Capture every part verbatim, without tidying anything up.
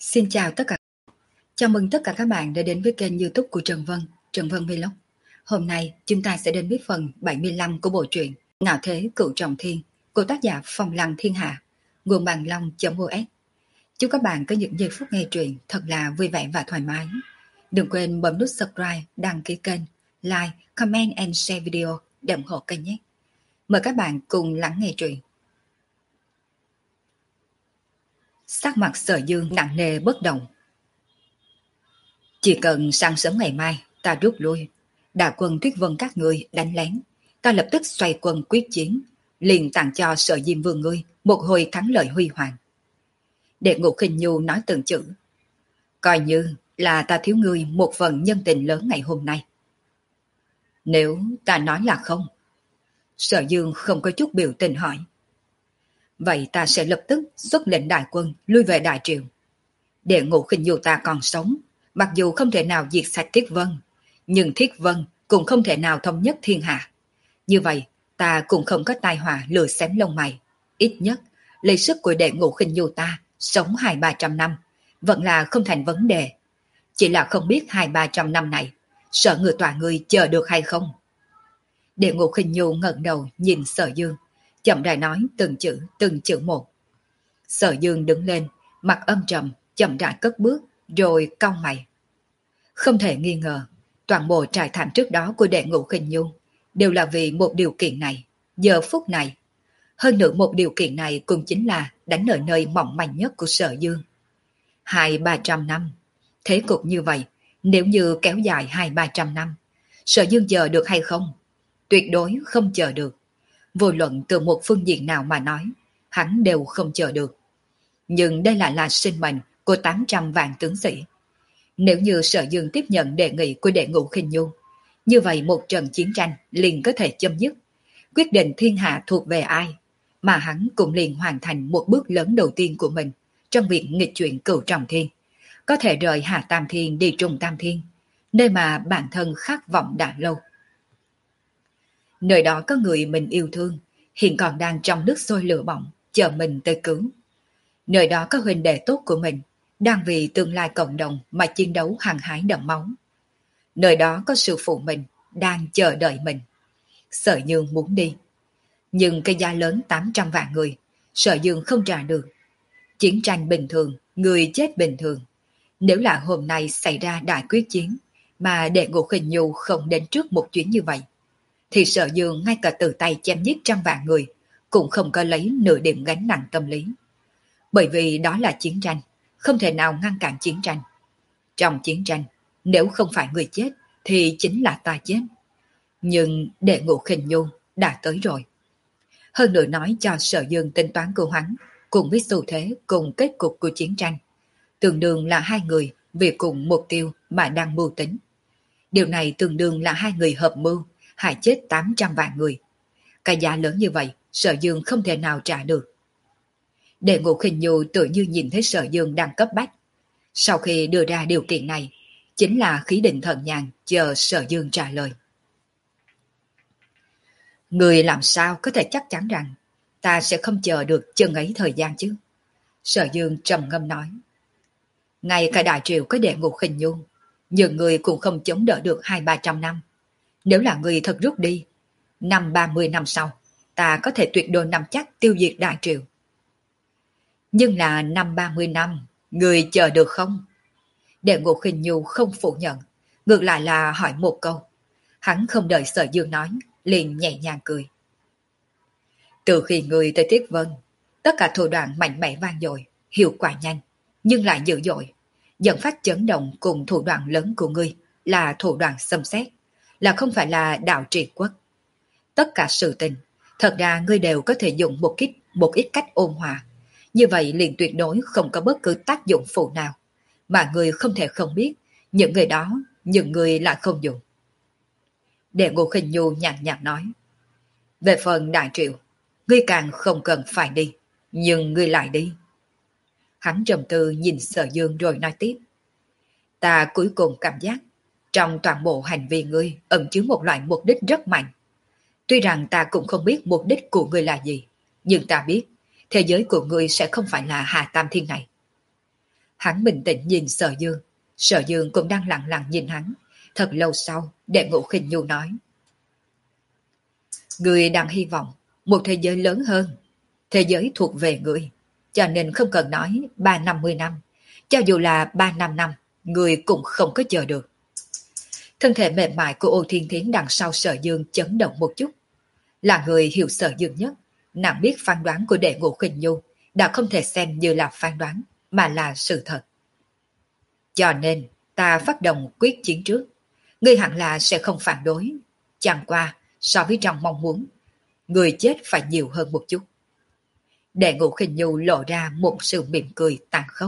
Xin chào tất cả. Chào mừng tất cả các bạn đã đến với kênh YouTube của Trần Vân, Trần Vân Vlog. Hôm nay chúng ta sẽ đến với phần bảy mươi lăm của bộ truyện Ngạo Thế Cửu Trọng Thiên của tác giả Phong Lăng Thiên Hạ, nguồn bàn long.os. Chúc các bạn có những giây phút nghe truyện thật là vui vẻ và thoải mái. Đừng quên bấm nút subscribe, đăng ký kênh, like, comment and share video để ủng hộ kênh nhé. Mời các bạn cùng lắng nghe truyện. Sắc mặt Sở Dương nặng nề bất động. Chỉ cần sáng sớm ngày mai ta rút lui, đại quân Tuyết Vân các ngươi đánh lén, ta lập tức xoay quân quyết chiến, liền tặng cho Sở Diêm Vương ngươi một hồi thắng lợi huy hoàng. Đệ Ngũ Khinh Nhu nói từng chữ, coi như là ta thiếu ngươi một phần nhân tình lớn ngày hôm nay. Nếu ta nói là không, Sở Dương không có chút biểu tình hỏi, vậy ta sẽ lập tức xuất lệnh đại quân lui về Đại Triều. Đệ Ngũ Khinh Nhu ta còn sống, mặc dù không thể nào diệt sạch Thiết Vân, nhưng Thiết Vân cũng không thể nào thống nhất thiên hạ. Như vậy, ta cũng không có tai họa lừa xém lông mày. Ít nhất, lấy sức của Đệ Ngũ Khinh Nhu ta sống hai ba trăm năm, vẫn là không thành vấn đề. Chỉ là không biết hai ba trăm năm này, sợ người tòa người chờ được hay không. Đệ Ngũ Khinh Nhu ngẩng đầu nhìn Sở Dương, chậm rãi nói từng chữ từng chữ một. Sở Dương đứng lên, mặt âm trầm, chậm rãi cất bước, rồi cau mày. Không thể nghi ngờ, toàn bộ trải thảm trước đó của Đệ Ngũ Khinh Nhu đều là vì một điều kiện này, giờ phút này. Hơn nữa một điều kiện này cũng chính là đánh ở nơi mỏng manh nhất của Sở Dương. Hai ba trăm năm, thế cục như vậy, nếu như kéo dài hai ba trăm năm, Sở Dương chờ được hay không? Tuyệt đối không chờ được. Vô luận từ một phương diện nào mà nói, hắn đều không chờ được. Nhưng đây lại là sinh mệnh của tám trăm vạn tướng sĩ. Nếu như Sở Dương tiếp nhận đề nghị của Đệ Ngũ Khinh Nhu, như vậy một trận chiến tranh liền có thể chấm dứt, quyết định thiên hạ thuộc về ai, mà hắn cũng liền hoàn thành một bước lớn đầu tiên của mình trong việc nghịch chuyển Cửu Trọng Thiên, có thể rời Hạ Tam Thiên đi Trung Tam Thiên, nơi mà bản thân khát vọng đã lâu. Nơi đó có người mình yêu thương, hiện còn đang trong nước sôi lửa bỏng, chờ mình tới cứu. Nơi đó có huynh đệ tốt của mình, đang vì tương lai cộng đồng mà chiến đấu hăng hái đẫm máu. Nơi đó có sư phụ mình, đang chờ đợi mình. Sở Dương muốn đi. Nhưng cái giá lớn tám trăm vạn người, Sở Dương không trả được. Chiến tranh bình thường, người chết bình thường. Nếu là hôm nay xảy ra đại quyết chiến, mà Đệ Ngũ Khinh Nhu không đến trước một chuyến như vậy, thì Sở Dương ngay cả từ tay chém giết trăm vạn người, cũng không có lấy nửa điểm gánh nặng tâm lý. Bởi vì đó là chiến tranh, không thể nào ngăn cản chiến tranh. Trong chiến tranh, nếu không phải người chết, thì chính là ta chết. Nhưng Đệ Ngũ Khinh Nhu đã tới rồi. Hơn nữa nói cho Sở Dương tính toán của hắn, cùng với xu thế cùng kết cục của chiến tranh. Tương đương là hai người vì cùng mục tiêu mà đang mưu tính. Điều này tương đương là hai người hợp mưu, hại chết tám trăm vạn người. Cái giá lớn như vậy, Sở Dương không thể nào trả được. Đệ Ngũ Khinh Nhu tự như nhìn thấy Sở Dương đang cấp bách. Sau khi đưa ra điều kiện này, chính là khí định thần nhàn chờ Sở Dương trả lời. Người làm sao có thể chắc chắn rằng ta sẽ không chờ được chừng ấy thời gian chứ? Sở Dương trầm ngâm nói. Ngay cả Đại Triều có Đệ Ngũ Khinh Nhu, nhưng người cũng không chống đỡ được hai ba trăm năm. Nếu là người thật rút đi, năm ba mươi năm sau, ta có thể tuyệt đối nắm chắc tiêu diệt Đại Triều. Nhưng là năm ba mươi năm, người chờ được không? Đệ Ngũ Khinh Nhu không phủ nhận, ngược lại là hỏi một câu. Hắn không đợi Sở Dương nói, liền nhẹ nhàng cười. Từ khi người tới Thiết Vân, tất cả thủ đoạn mạnh mẽ vang dội, hiệu quả nhanh, nhưng lại dữ dội. Dẫn phát chấn động cùng thủ đoạn lớn của ngươi là thủ đoạn xâm xét, là không phải là đạo trị quốc. Tất cả sự tình, thật ra ngươi đều có thể dùng một ít, một ít cách ôn hòa. Như vậy liền tuyệt đối không có bất cứ tác dụng phụ nào, mà người không thể không biết, những người đó, những người lại không dùng. Đệ Ngũ Khinh Nhu nhàn nhạt nói. Về phần Đại Triệu, ngươi càng không cần phải đi, nhưng ngươi lại đi. Hắn trầm tư nhìn Sở Dương rồi nói tiếp. Ta cuối cùng cảm giác, trong toàn bộ hành vi ngươi ẩn chứa một loại mục đích rất mạnh. Tuy rằng ta cũng không biết mục đích của ngươi là gì, nhưng ta biết, thế giới của ngươi sẽ không phải là Hà Tam Thiên này. Hắn bình tĩnh nhìn Sở Dương. Sở Dương cũng đang lặng lặng nhìn hắn. Thật lâu sau, Đệ Ngũ Khinh Nhu nói. Người đang hy vọng một thế giới lớn hơn. Thế giới thuộc về người. Cho nên không cần nói ba năm mươi năm. Cho dù là ba năm năm, người cũng không có chờ được. Thân thể mềm mại của Ô Thiên Thiến đằng sau Sở Dương chấn động một chút. Là người hiểu Sở Dương nhất, nàng biết phán đoán của Đệ Ngũ Khinh Nhu đã không thể xem như là phán đoán, mà là sự thật. Cho nên, ta phát động quyết chiến trước. Ngươi hẳn là sẽ không phản đối. Chẳng qua, so với trong mong muốn, người chết phải nhiều hơn một chút. Đệ Ngũ Khinh Nhu lộ ra một sự mỉm cười tàn khốc.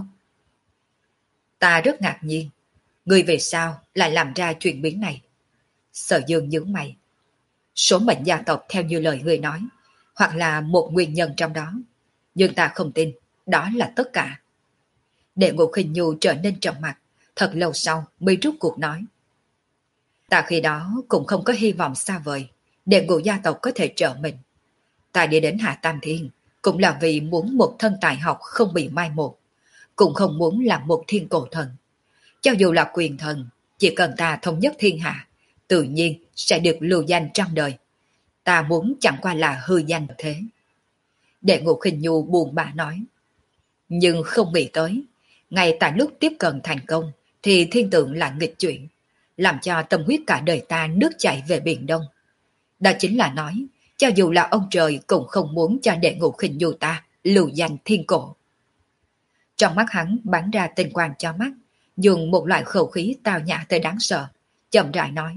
Ta rất ngạc nhiên, ngươi về sao lại làm ra chuyện biến này? Sở Dương nhướng mày. Số mệnh gia tộc theo như lời ngươi nói, hoặc là một nguyên nhân trong đó. Nhưng ta không tin, đó là tất cả. Đệ Ngũ Khinh Nhu trở nên trầm mặc, thật lâu sau mới rút cuộc nói. Ta khi đó cũng không có hy vọng xa vời, Đệ Ngũ gia tộc có thể trợ mình. Ta đi đến Hạ Tam Thiên, cũng là vì muốn một thân tài học không bị mai một, cũng không muốn làm một thiên cổ thần. Cho dù là quyền thần, chỉ cần ta thống nhất thiên hạ, tự nhiên sẽ được lưu danh trăm đời. Ta muốn chẳng qua là hư danh thế. Đệ Ngũ Khinh Nhu buồn bã nói. Nhưng không nghĩ tới, ngay tại lúc tiếp cận thành công, thì thiên tượng lại nghịch chuyển, làm cho tâm huyết cả đời ta nước chảy về biển Đông. Đó chính là nói, cho dù là ông trời cũng không muốn cho Đệ Ngũ Khinh Nhu ta lưu danh thiên cổ. Trong mắt hắn bắn ra tinh quang cho mắt, dùng một loại khẩu khí tào nhã tới đáng sợ, chậm rãi nói.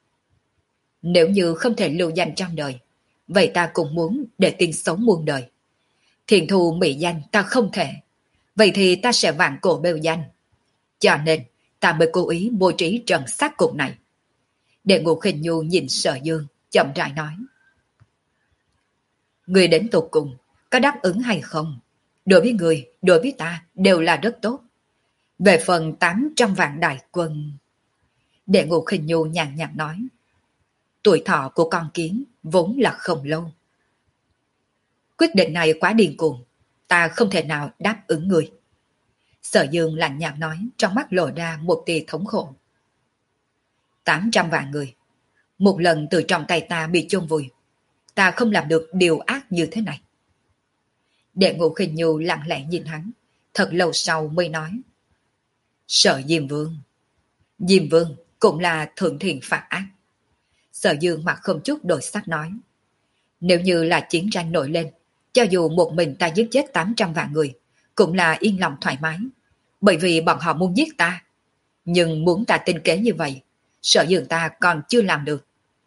Nếu như không thể lưu danh trăm đời, vậy ta cũng muốn để tiên sống muôn đời. Thiền thù mỹ danh ta không thể, vậy thì ta sẽ vạn cổ bêu danh. Cho nên ta mới cố ý bố trí trận sát cục này. Đệ Ngũ Khinh Nhu nhìn Sở Dương, chậm rãi nói. Người đến tột cùng, có đáp ứng hay không? Đối với người, đối với ta đều là rất tốt. Về phần tám trăm vạn đại quân... Đệ Ngũ Khinh Nhu nhàn nhạt nói. Tuổi thọ của con kiến vốn là không lâu. Quyết định này quá điên cuồng, ta không thể nào đáp ứng người. Sở Dương lạnh nhạt nói, trong mắt lộ ra một tia thống khổ. Tám trăm vạn người, một lần từ trong tay ta bị chôn vùi, ta không làm được điều ác như thế này. Đệ Ngũ Khinh Nhu lặng lẽ nhìn hắn, thật lâu sau mới nói. Sở Diêm Vương. Diêm Vương cũng là thượng thiện phạt ác. Sở Dương mặt không chút đổi sắc nói. Nếu như là chiến tranh nổi lên, cho dù một mình ta giết chết tám trăm vạn người, cũng là yên lòng thoải mái, bởi vì bọn họ muốn giết ta. Nhưng muốn ta tinh kế như vậy, Sở Dương ta còn chưa làm được.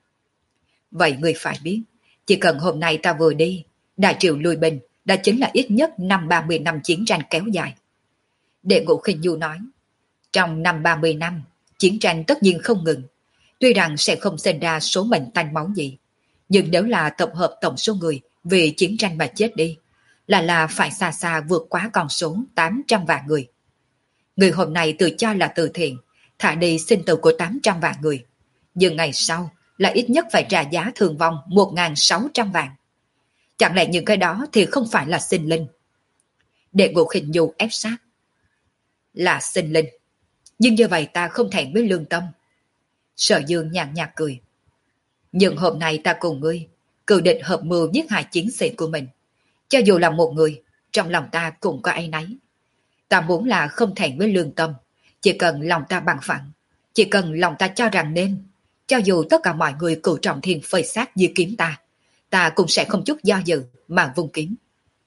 Vậy người phải biết, chỉ cần hôm nay ta vừa đi, đại triệu lùi bình, đã chính là ít nhất năm ba mươi năm chiến tranh kéo dài. Đệ Ngũ Khinh Nhu nói, trong năm ba mươi năm, chiến tranh tất nhiên không ngừng. Tuy rằng sẽ không sinh ra số mệnh tanh máu gì, nhưng nếu là tập hợp tổng số người vì chiến tranh mà chết đi, là là phải xa xa vượt quá con số tám trăm vạn người. Người hôm nay tự cho là từ thiện, thả đi sinh tử của tám trăm vạn người, nhưng ngày sau là ít nhất phải trả giá thương vong một nghìn sáu trăm vạn. Chẳng lẽ những cái đó thì không phải là sinh linh? Đệ Ngũ Khinh Nhu ép sát. Là sinh linh, nhưng như vậy ta không thẹn với lương tâm. Sở Dương nhàn nhạt cười. Nhưng hôm nay ta cùng ngươi cự địch hợp mưu giết hại chiến sĩ của mình. Cho dù là một người, trong lòng ta cũng có áy náy. Ta muốn là không thẹn với lương tâm. Chỉ cần lòng ta bằng phẳng, chỉ cần lòng ta cho rằng nên, cho dù tất cả mọi người cửu trọng thiên phơi xác như kiếm ta, ta cũng sẽ không chút do dự mà vung kiếm.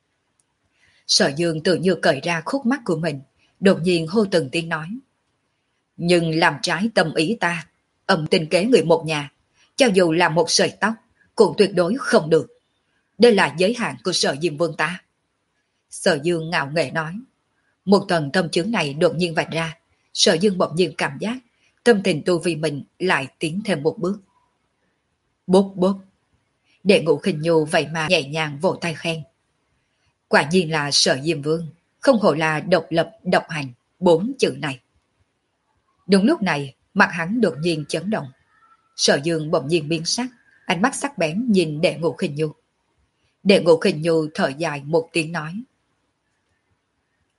Sở Dương tự như cởi ra khúc mắt của mình, đột nhiên hô từng tiếng nói. Nhưng làm trái tâm ý ta, âm tình kế người một nhà, cho dù là một sợi tóc, cũng tuyệt đối không được. Đây là giới hạn của Sở Diêm Vương ta. Sở Dương ngạo nghễ nói. Một tầng tâm chướng này đột nhiên vạch ra, Sở Dương bỗng nhiên cảm giác, tâm tình tu vi mình lại tiến thêm một bước. Bốp bốp. Đệ Ngũ Khinh Nhu vậy mà nhẹ nhàng vỗ tay khen. Quả nhiên là Sở Diêm Vương, không hổ là độc lập độc hành, bốn chữ này. Đúng lúc này, mặt hắn đột nhiên chấn động. Sở Dương bỗng nhiên biến sắc, ánh mắt sắc bén nhìn Đệ Ngũ Khinh Nhu. Đệ Ngũ Khinh Nhu thở dài một tiếng nói.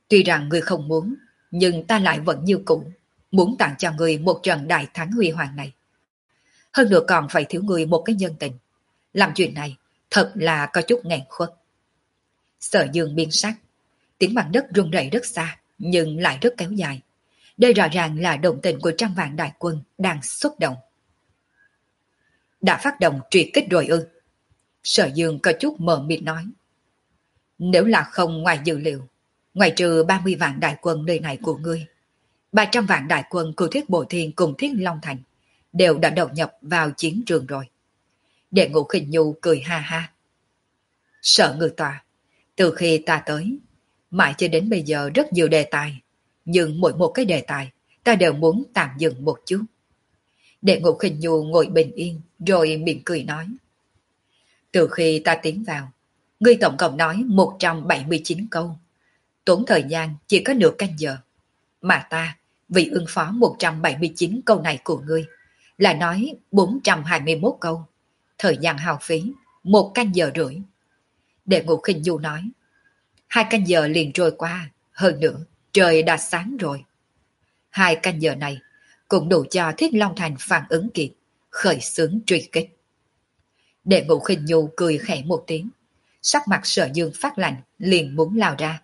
Tuy rằng ngươi không muốn, nhưng ta lại vẫn như cũ, muốn tặng cho ngươi một trận đại thắng huy hoàng này. Hơn nữa còn phải thiếu ngươi một cái nhân tình. Làm chuyện này thật là có chút nghẹn khuất. Sở Dương biến sắc, tiếng mặt đất rung rẩy rất xa, nhưng lại rất kéo dài. Đây rõ ràng là động tình của trăm vạn đại quân đang xuất động. Đã phát động truy kích rồi ư? Sở Dương có chút mờ mịt nói. Nếu là không ngoài dự liệu, ngoài trừ ba mươi vạn đại quân nơi này của ngươi, ba trăm vạn đại quân của Thiết Bộ Thiên cùng Thiết Long Thành đều đã đầu nhập vào chiến trường rồi. Đệ Ngũ Khinh Nhu cười ha ha. Sở Ngự Tòa, từ khi ta tới, mãi cho đến bây giờ rất nhiều đề tài, nhưng mỗi một cái đề tài ta đều muốn tạm dừng một chút. Đệ Ngũ Khinh Nhu ngồi bình yên rồi miệng cười nói. Từ khi ta tiến vào, ngươi tổng cộng nói một trăm bảy mươi chín câu, tốn thời gian chỉ có nửa canh giờ. Mà ta, vì ứng phó một trăm bảy mươi chín câu này của ngươi, là nói bốn trăm hai mươi mốt câu, thời gian hao phí một canh giờ rưỡi. Đệ Ngũ Khinh Nhu nói, hai canh giờ liền trôi qua, hơn nữa trời đã sáng rồi. Hai canh giờ này cũng đủ cho Thiết Long Thành phản ứng kịp, khởi xướng truy kích. Đệ Ngũ Khinh Nhu cười khẽ một tiếng, sắc mặt Sở Dương phát lạnh, liền muốn lao ra.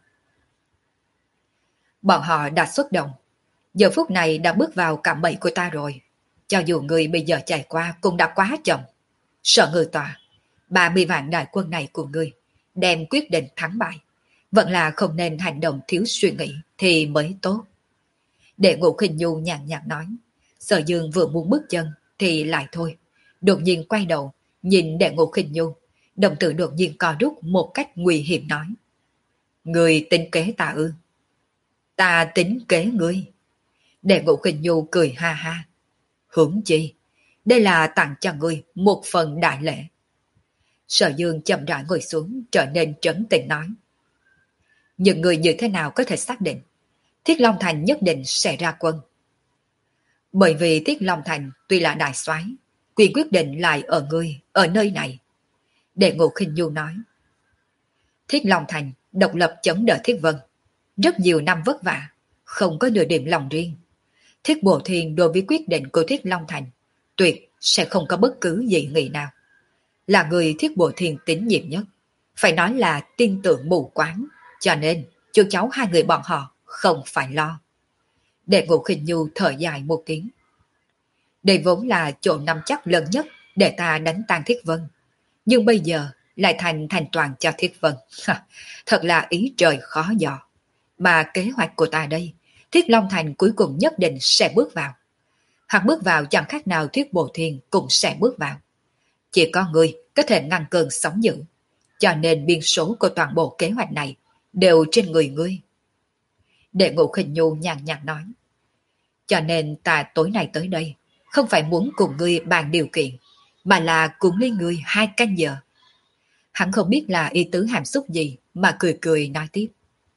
Bọn họ đã xuất động, giờ phút này đã bước vào cạm bẫy của ta rồi. Cho dù người bây giờ chạy qua cũng đã quá chậm. Sở Ngự Tòa, ba mươi vạn đại quân này của ngươi đem quyết định thắng bại, vẫn là không nên hành động thiếu suy nghĩ thì mới tốt. Đệ Ngũ Khinh Nhu nhàn nhạt nói. Sở Dương vừa muốn bước chân thì lại thôi, đột nhiên quay đầu nhìn Đệ Ngũ Khinh Nhu, đồng tử đột nhiên co rút một cách nguy hiểm nói. Người tính kế ta ư? Ta tính kế ngươi. Đệ Ngũ Khinh Nhu cười ha ha. Huống chi, đây là tặng cho ngươi một phần đại lễ. Sở Dương chậm rãi ngồi xuống, trở nên trấn tĩnh nói. Nhưng người như thế nào có thể xác định Thiết Long Thành nhất định sẽ ra quân? Bởi vì Thiết Long Thành tuy là đại soái, quyền quyết định lại ở ngươi, ở nơi này. Đệ Ngũ Khinh Nhu nói. Thiết Long Thành độc lập chống đỡ Thiết Vân, rất nhiều năm vất vả, không có nửa điểm lòng riêng. Thiết Bộ Thiên đối với quyết định của Thiết Long Thành tuyệt sẽ không có bất cứ dị nghị nào. Là người Thiết Bộ Thiên tín nhiệm nhất, phải nói là tin tưởng mù quáng, cho nên chú cháu hai người bọn họ không phải lo. Đệ Ngũ Khinh Nhu thở dài một tiếng. Đây vốn là chỗ nắm chắc lớn nhất để ta đánh tan Thiết Vân, nhưng bây giờ lại thành thành toàn cho Thiết Vân. Thật là ý trời khó dò. Mà kế hoạch của ta đây, Thiết Long Thành cuối cùng nhất định sẽ bước vào. Hoặc bước vào chẳng khác nào Thiết Bộ Thiên cũng sẽ bước vào. Chỉ có người có thể ngăn cơn sóng dữ, cho nên biên số của toàn bộ kế hoạch này đều trên người ngươi. Đệ Ngũ Khinh Nhu nhàn nhạt nói. Cho nên ta tối nay tới đây không phải muốn cùng ngươi bàn điều kiện, mà là cùng lấy ngươi hai canh giờ. Hắn không biết là ý tứ hàm xúc gì mà cười cười nói tiếp.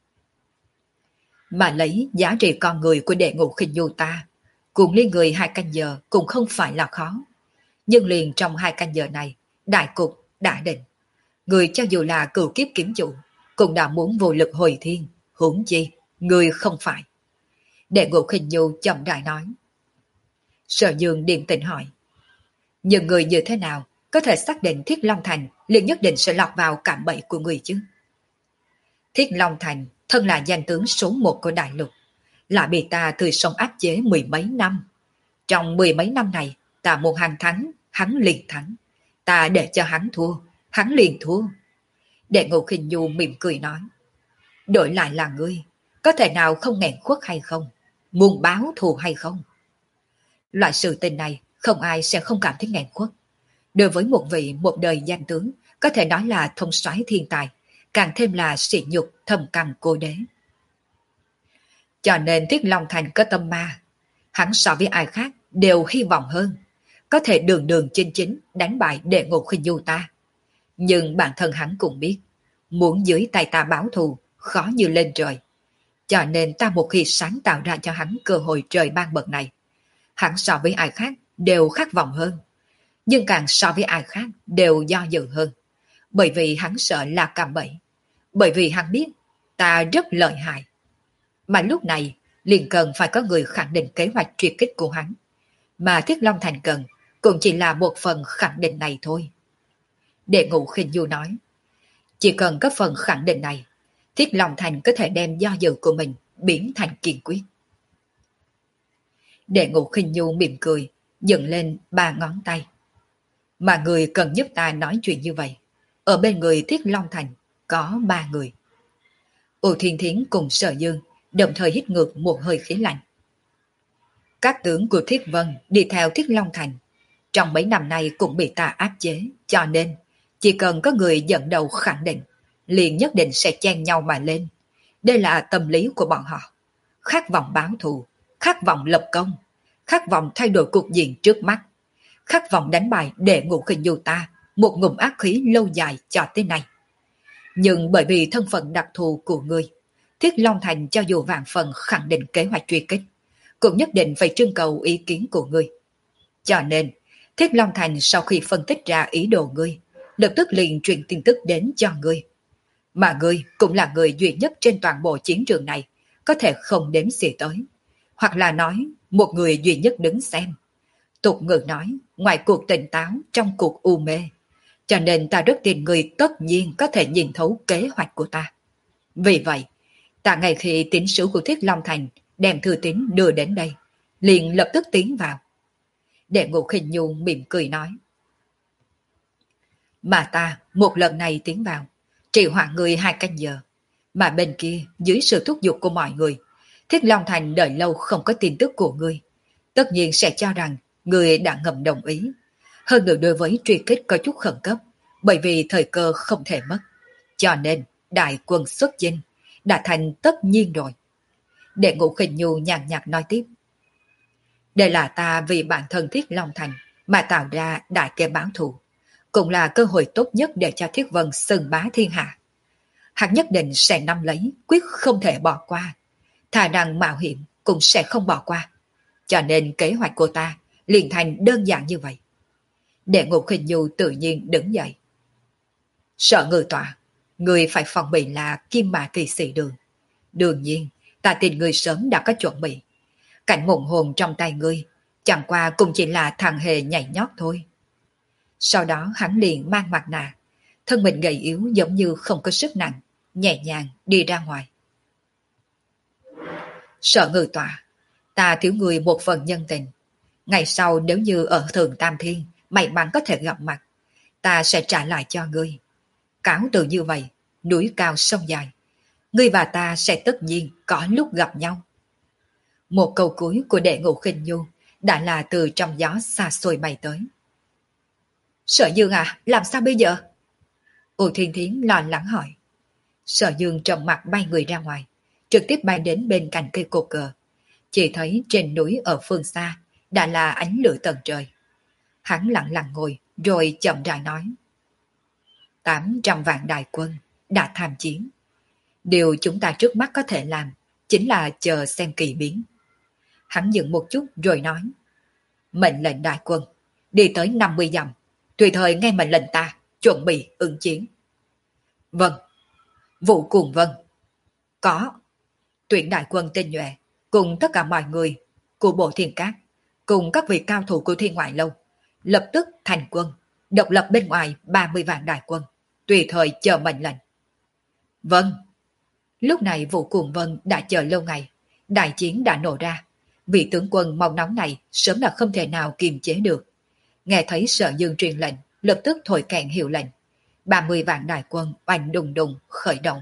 Mà lấy giá trị con người của Đệ Ngũ Khinh Nhu ta, cùng lấy người hai canh giờ cũng không phải là khó. Nhưng liền trong hai canh giờ này, đại cục đã định. Người cho dù là cửu kiếp kiếm chủ, cũng đã muốn vô lực hồi thiên, huống chi, người không phải. Đệ Ngũ Khinh Nhu chậm rãi nói. Sở Dương điềm tĩnh hỏi. Nhưng người như thế nào có thể xác định Thiết Long Thành liền nhất định sẽ lọt vào cạm bẫy của người chứ? Thiết Long Thành thân là danh tướng số một của đại lục, lại bị ta từ sông áp chế mười mấy năm. Trong mười mấy năm này, ta muốn hắn thắng, hắn liền thắng. Ta để cho hắn thua, hắn liền thua. Đệ Ngũ Khinh Nhu mỉm cười nói. Đổi lại là ngươi, có thể nào không nghẹn khuất hay không? Muốn báo thù hay không? Loại sự tình này không ai sẽ không cảm thấy nghẹn khuất. Đối với một vị một đời danh tướng, có thể nói là thông soái thiên tài, càng thêm là sỉ nhục thầm cằn cô đế. Cho nên Thiết Long Thành có tâm ma, hắn so với ai khác đều hy vọng hơn, có thể đường đường chính chính đánh bại Đệ Ngũ Khinh Nhu ta. Nhưng bản thân hắn cũng biết, muốn dưới tay ta báo thù khó như lên trời. Cho nên ta một khi sáng tạo ra cho hắn cơ hội trời ban bậc này, hắn so với ai khác đều khát vọng hơn, nhưng càng so với ai khác đều do dự hơn, bởi vì hắn sợ là cạm bẫy, bởi vì hắn biết ta rất lợi hại. Mà lúc này liền cần phải có người khẳng định kế hoạch truy kích của hắn. Mà Thiết Long Thành cần cũng chỉ là một phần khẳng định này thôi. Đệ Ngũ Khinh Du nói, chỉ cần có phần khẳng định này, Thiết Long Thành có thể đem do dự của mình biến thành kiên quyết. Đệ Ngũ Khinh Du mỉm cười, dựng lên ba ngón tay. Mà người cần giúp ta nói chuyện như vậy, ở bên người Thiết Long Thành có ba người. U Thiên Thiến cùng Sở Dương đồng thời hít ngược một hơi khí lạnh. Các tướng của Thiết Vân đi theo Thiết Long Thành, trong mấy năm nay cũng bị ta áp chế, cho nên chỉ cần có người dẫn đầu khẳng định, liền nhất định sẽ chen nhau mà lên. Đây là tâm lý của bọn họ. Khát vọng báo thù, khát vọng lập công, khát vọng thay đổi cục diện trước mắt, khát vọng đánh bại Đệ Ngũ Khinh Du ta một ngụm ác khí lâu dài cho tới nay. Nhưng bởi vì thân phận đặc thù của ngươi, Thiết Long Thành cho dù vạn phần khẳng định kế hoạch truy kích, cũng nhất định phải trưng cầu ý kiến của ngươi. Cho nên, Thiết Long Thành sau khi phân tích ra ý đồ ngươi, lập tức liền truyền tin tức đến cho ngươi. Mà ngươi cũng là người duy nhất trên toàn bộ chiến trường này có thể không đếm xỉa tới. Hoặc là nói, một người duy nhất đứng xem. Tục ngữ nói, ngoài cuộc tỉnh táo, trong cuộc u mê. Cho nên ta rất tin người tất nhiên có thể nhìn thấu kế hoạch của ta. Vì vậy, ta ngay khi tín sứ của Thiết Long Thành đem thư tín đưa đến đây, liền lập tức tiến vào. Đệ Ngũ Khinh Du mỉm cười nói. Mà ta một lần này tiến vào, trì hoãn người hai canh giờ. Mà bên kia, dưới sự thúc giục của mọi người, Thiết Long Thành đợi lâu không có tin tức của ngươi. Tất nhiên sẽ cho rằng người đã ngầm đồng ý. Hơn nữa đối với truy kích có chút khẩn cấp, bởi vì thời cơ không thể mất. Cho nên, đại quân xuất chinh đã thành tất nhiên rồi. Đệ Ngũ Khinh Du nhàn nhạt nói tiếp. Đây là ta vì bản thân Thiết Long Thành mà tạo ra đại kế báo thù, cũng là cơ hội tốt nhất để cho Thiết Vân xưng bá thiên hạ. Hắn nhất định sẽ nắm lấy, quyết không thể bỏ qua. Thà rằng mạo hiểm cũng sẽ không bỏ qua. Cho nên kế hoạch của ta liền thành đơn giản như vậy. Đệ Ngũ Khinh Du tự nhiên đứng dậy. Sợ Ngư Tọa, người phải phòng bị là Kim Mã Kỳ Sĩ Đường. Đương nhiên, ta tin người sớm đã có chuẩn bị. Cảnh mộng hồn trong tay ngươi, chẳng qua cũng chỉ là thằng hề nhảy nhót thôi. Sau đó hắn liền mang mặt nạ, thân mình gầy yếu giống như không có sức nặng, nhẹ nhàng đi ra ngoài. Sợ Ngư Tọa, ta thiếu người một phần nhân tình. Ngày sau nếu như ở Thường Tam Thiên, may mắn có thể gặp mặt, ta sẽ trả lại cho ngươi. Cáo từ như vậy, núi cao sông dài, ngươi và ta sẽ tất nhiên có lúc gặp nhau. Một câu cuối của Đệ Ngũ Khinh Du đã là từ trong gió xa xôi bay tới. Sở Dương à, làm sao bây giờ? U Thiên Thiến lo lắng hỏi. Sở Dương trầm mặt bay người ra ngoài, trực tiếp bay đến bên cạnh cây cột cờ. Chỉ thấy trên núi ở phương xa đã là ánh lửa tận trời. Hắn lặng lặng ngồi rồi chậm rãi nói. Tám trăm vạn đại quân đã tham chiến. Điều chúng ta trước mắt có thể làm chính là chờ xem kỳ biến. Hắn dừng một chút rồi nói. Mệnh lệnh đại quân, đi tới năm mươi dặm, tùy thời nghe mệnh lệnh ta, chuẩn bị ứng chiến. Vâng. Vũ Cuồng Vân. Có. Tuyển đại quân tinh nhuệ, cùng tất cả mọi người của Bộ Thiên Cát, cùng các vị cao thủ của Thiên Ngoại Lâu, lập tức thành quân, độc lập bên ngoài ba mươi vạn đại quân, tùy thời chờ mệnh lệnh. Vâng. Lúc này Vũ Cuồng Vân đã chờ lâu ngày, đại chiến đã nổ ra. Vị tướng quân mong nóng này sớm là không thể nào kiềm chế được. Nghe thấy Sở Dương truyền lệnh, lập tức thổi kèn hiệu lệnh. ba mươi vạn đại quân oanh đùng đùng khởi động.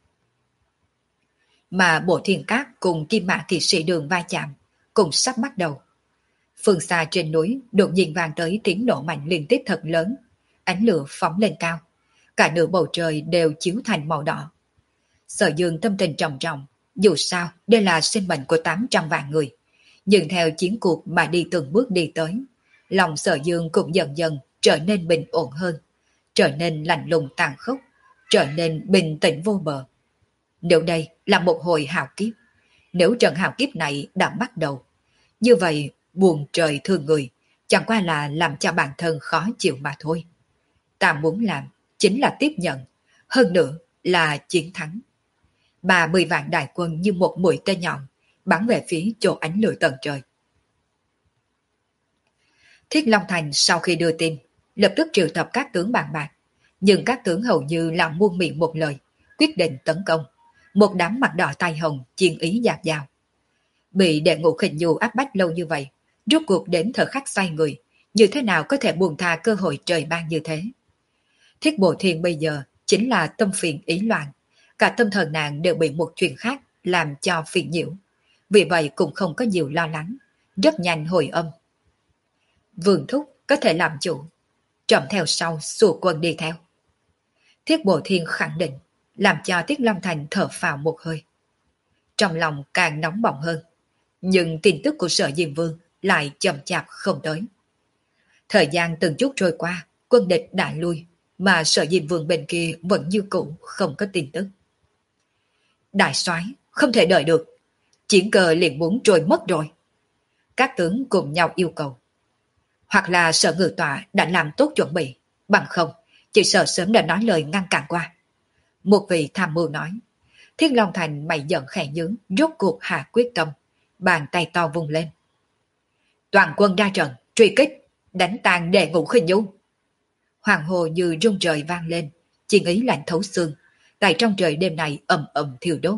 Mà Bộ Thiên Cát cùng Kim Mã Kỳ Sĩ Đường va chạm, cùng sắp bắt đầu. Phương xa trên núi đột nhiên vang tới tiếng nổ mạnh liên tiếp thật lớn, ánh lửa phóng lên cao, cả nửa bầu trời đều chiếu thành màu đỏ. Sở Dương tâm tình trầm trọng, dù sao đây là sinh mệnh của tám trăm vạn người, nhưng theo chiến cuộc mà đi từng bước đi tới, lòng Sở Dương cũng dần dần trở nên bình ổn hơn, trở nên lạnh lùng tàn khốc, trở nên bình tĩnh vô bờ. Nếu đây là một hồi hào kiếp, nếu trận hào kiếp này đã bắt đầu, như vậy buồn trời thương người, chẳng qua là làm cho bản thân khó chịu mà thôi. Ta muốn làm chính là tiếp nhận, hơn nữa là chiến thắng. mà mười vạn đại quân như một mũi tên nhọn bắn về phía chỗ ánh lửa tận trời. Thiết Long Thành sau khi đưa tin, lập tức triệu tập các tướng bàn bạc, nhưng các tướng hầu như là muôn miệng một lời, quyết định tấn công. Một đám mặt đỏ tai hồng, chiến ý dạt dào. Bị Đệ Ngũ Khinh Du áp bách lâu như vậy, rốt cuộc đến thời khắc xoay người, như thế nào có thể buông tha cơ hội trời ban như thế? Thiết Bộ Thiên bây giờ chính là tâm phiền ý loạn, cả tâm thần nàng đều bị một chuyện khác làm cho phiền nhiễu. Vì vậy cũng không có nhiều lo lắng, rất nhanh hồi âm. Vương Thúc có thể làm chủ, trộm theo sau xua quân đi theo. Thiết Bộ Thiên khẳng định, làm cho Tiết Long Thành thở phào một hơi. Trong lòng càng nóng bỏng hơn, nhưng tin tức của Sở Diêm Vương lại chậm chạp không tới. Thời gian từng chút trôi qua, quân địch đã lui, mà Sở Diêm Vương bên kia vẫn như cũ không có tin tức. Đại soái không thể đợi được, chiến cờ liền muốn trôi mất rồi. Các tướng cùng nhau yêu cầu. Hoặc là Sở Ngự Tọa đã làm tốt chuẩn bị, bằng không, chỉ sợ sớm đã nói lời ngăn cản qua. Một vị tham mưu nói. Thiết Long Thành mày giận khẽ nhướng, rốt cuộc hạ quyết tâm, bàn tay to vung lên. Toàn quân ra trận, truy kích, đánh tan Đệ Ngũ Khinh Du. Hoàng hồ như rung trời vang lên, chiến ý lạnh thấu xương, tại trong trời đêm này ầm ầm thiêu đốt.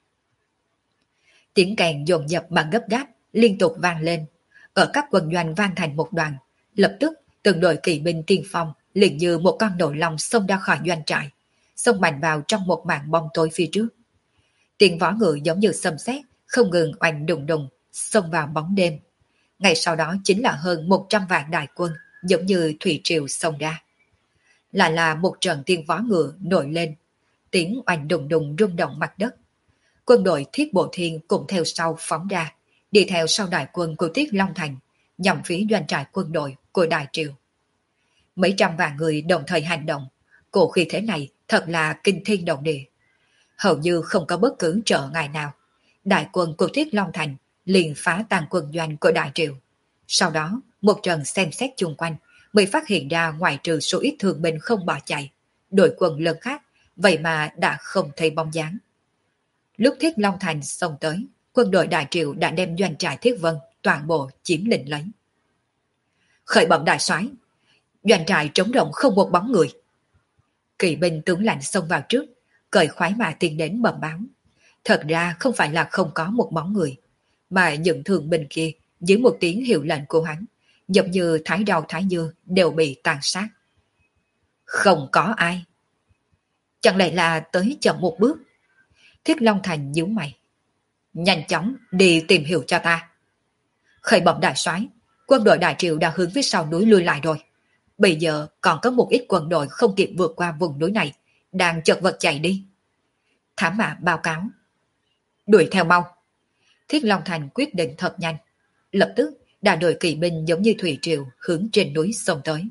Tiếng kèn dồn dập mà gấp gáp, liên tục vang lên, ở các quân doanh vang thành một đoàn, lập tức từng đội kỵ binh tiên phong liền như một con nổi lòng xông ra khỏi doanh trại, xông mạnh vào trong một màn bóng tối phía trước. Tiếng võ ngựa giống như sấm sét, không ngừng oanh đùng đùng, xông vào bóng đêm. Ngày sau đó chính là hơn một trăm vạn đại quân, giống như thủy triều xông ra. Lại là một trận tiếng võ ngựa nổi lên, tiếng oanh đùng đùng rung động mặt đất. Quân đội Thiết Bộ Thiên cũng theo sau phóng ra, đi theo sau đại quân của Tiết Long Thành, nhằm phía doanh trại quân đội của Đại Triều. Mấy trăm vạn người đồng thời hành động, cổ khí thế này thật là kinh thiên động địa. Hầu như không có bất cứ trở ngại nào, đại quân của Tiết Long Thành liền phá tan quân doanh của Đại Triều. Sau đó, một trận xem xét chung quanh, mới phát hiện ra ngoài trừ số ít thương binh không bỏ chạy, đội quân lớn khác, vậy mà đã không thấy bóng dáng. Lúc Thiết Long Thành xông tới, quân đội Đại Triều đã đem doanh trại Thiết Vân toàn bộ chiếm lĩnh lấy. Khởi bẩm đại soái, doanh trại trống rỗng không một bóng người. Kỵ binh tướng lãnh xông vào trước, cởi khoái mã tiến đến bẩm báo. Thật ra không phải là không có một bóng người, mà những thường binh kia dưới một tiếng hiệu lệnh của hắn, giống như thái rau thái dưa đều bị tàn sát. Không có ai. Chẳng lẽ là tới chậm một bước? Thiết Long Thành nhíu mày. Nhanh chóng đi tìm hiểu cho ta. Khởi bẩm đại soái, quân đội Đại Triều đã hướng phía sau núi lui lại rồi. Bây giờ còn có một ít quân đội không kịp vượt qua vùng núi này, đang chật vật chạy đi. Thám mã báo cáo. Đuổi theo mau. Thiết Long Thành quyết định thật nhanh. Lập tức đã đội kỵ binh giống như thủy triều hướng trên núi xông tới.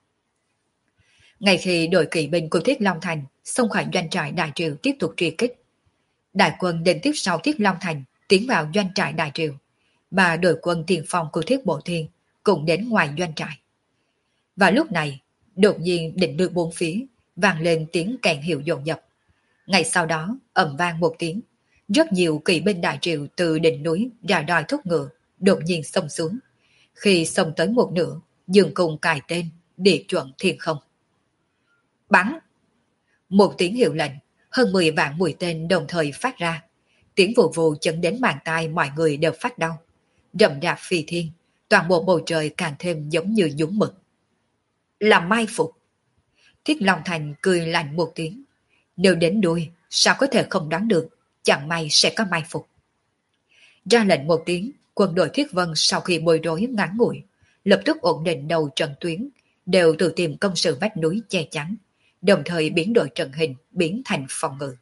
Ngay khi đội kỵ binh của Thiết Long Thành xông khỏi doanh trại Đại Triều tiếp tục truy kích, đại quân đến tiếp sau Thiết Long Thành tiến vào doanh trại Đại Triều, mà đội quân tiền phong của Thiết Bộ Thiên cũng đến ngoài doanh trại. Và lúc này, đột nhiên đỉnh núi bốn phía vang lên tiếng kèn hiệu dồn dập. Ngay sau đó, ầm vang một tiếng, rất nhiều kỵ binh Đại Triều từ đỉnh núi ra đòi thúc ngựa, đột nhiên xông xuống. Khi xông tới một nửa, dường cùng cài tên, địa chuẩn thiên không. Bắn! Một tiếng hiệu lệnh, hơn mười vạn mũi tên đồng thời phát ra. Tiếng vù vù chấn đến màng tai mọi người đều phát đau. Rậm rạp phi thiên, toàn bộ bầu trời càng thêm giống như nhúng mực. Là mai phục. Thiết Long Thành cười lạnh một tiếng. Nếu đến đuôi, sao có thể không đoán được, chẳng may sẽ có mai phục. Ra lệnh một tiếng, quân đội Thiết Vân sau khi bối rối ngắn ngủi, lập tức ổn định đầu trận tuyến, đều tự tìm công sự vách núi che chắn, đồng thời biến đổi trận hình biến thành phòng ngự.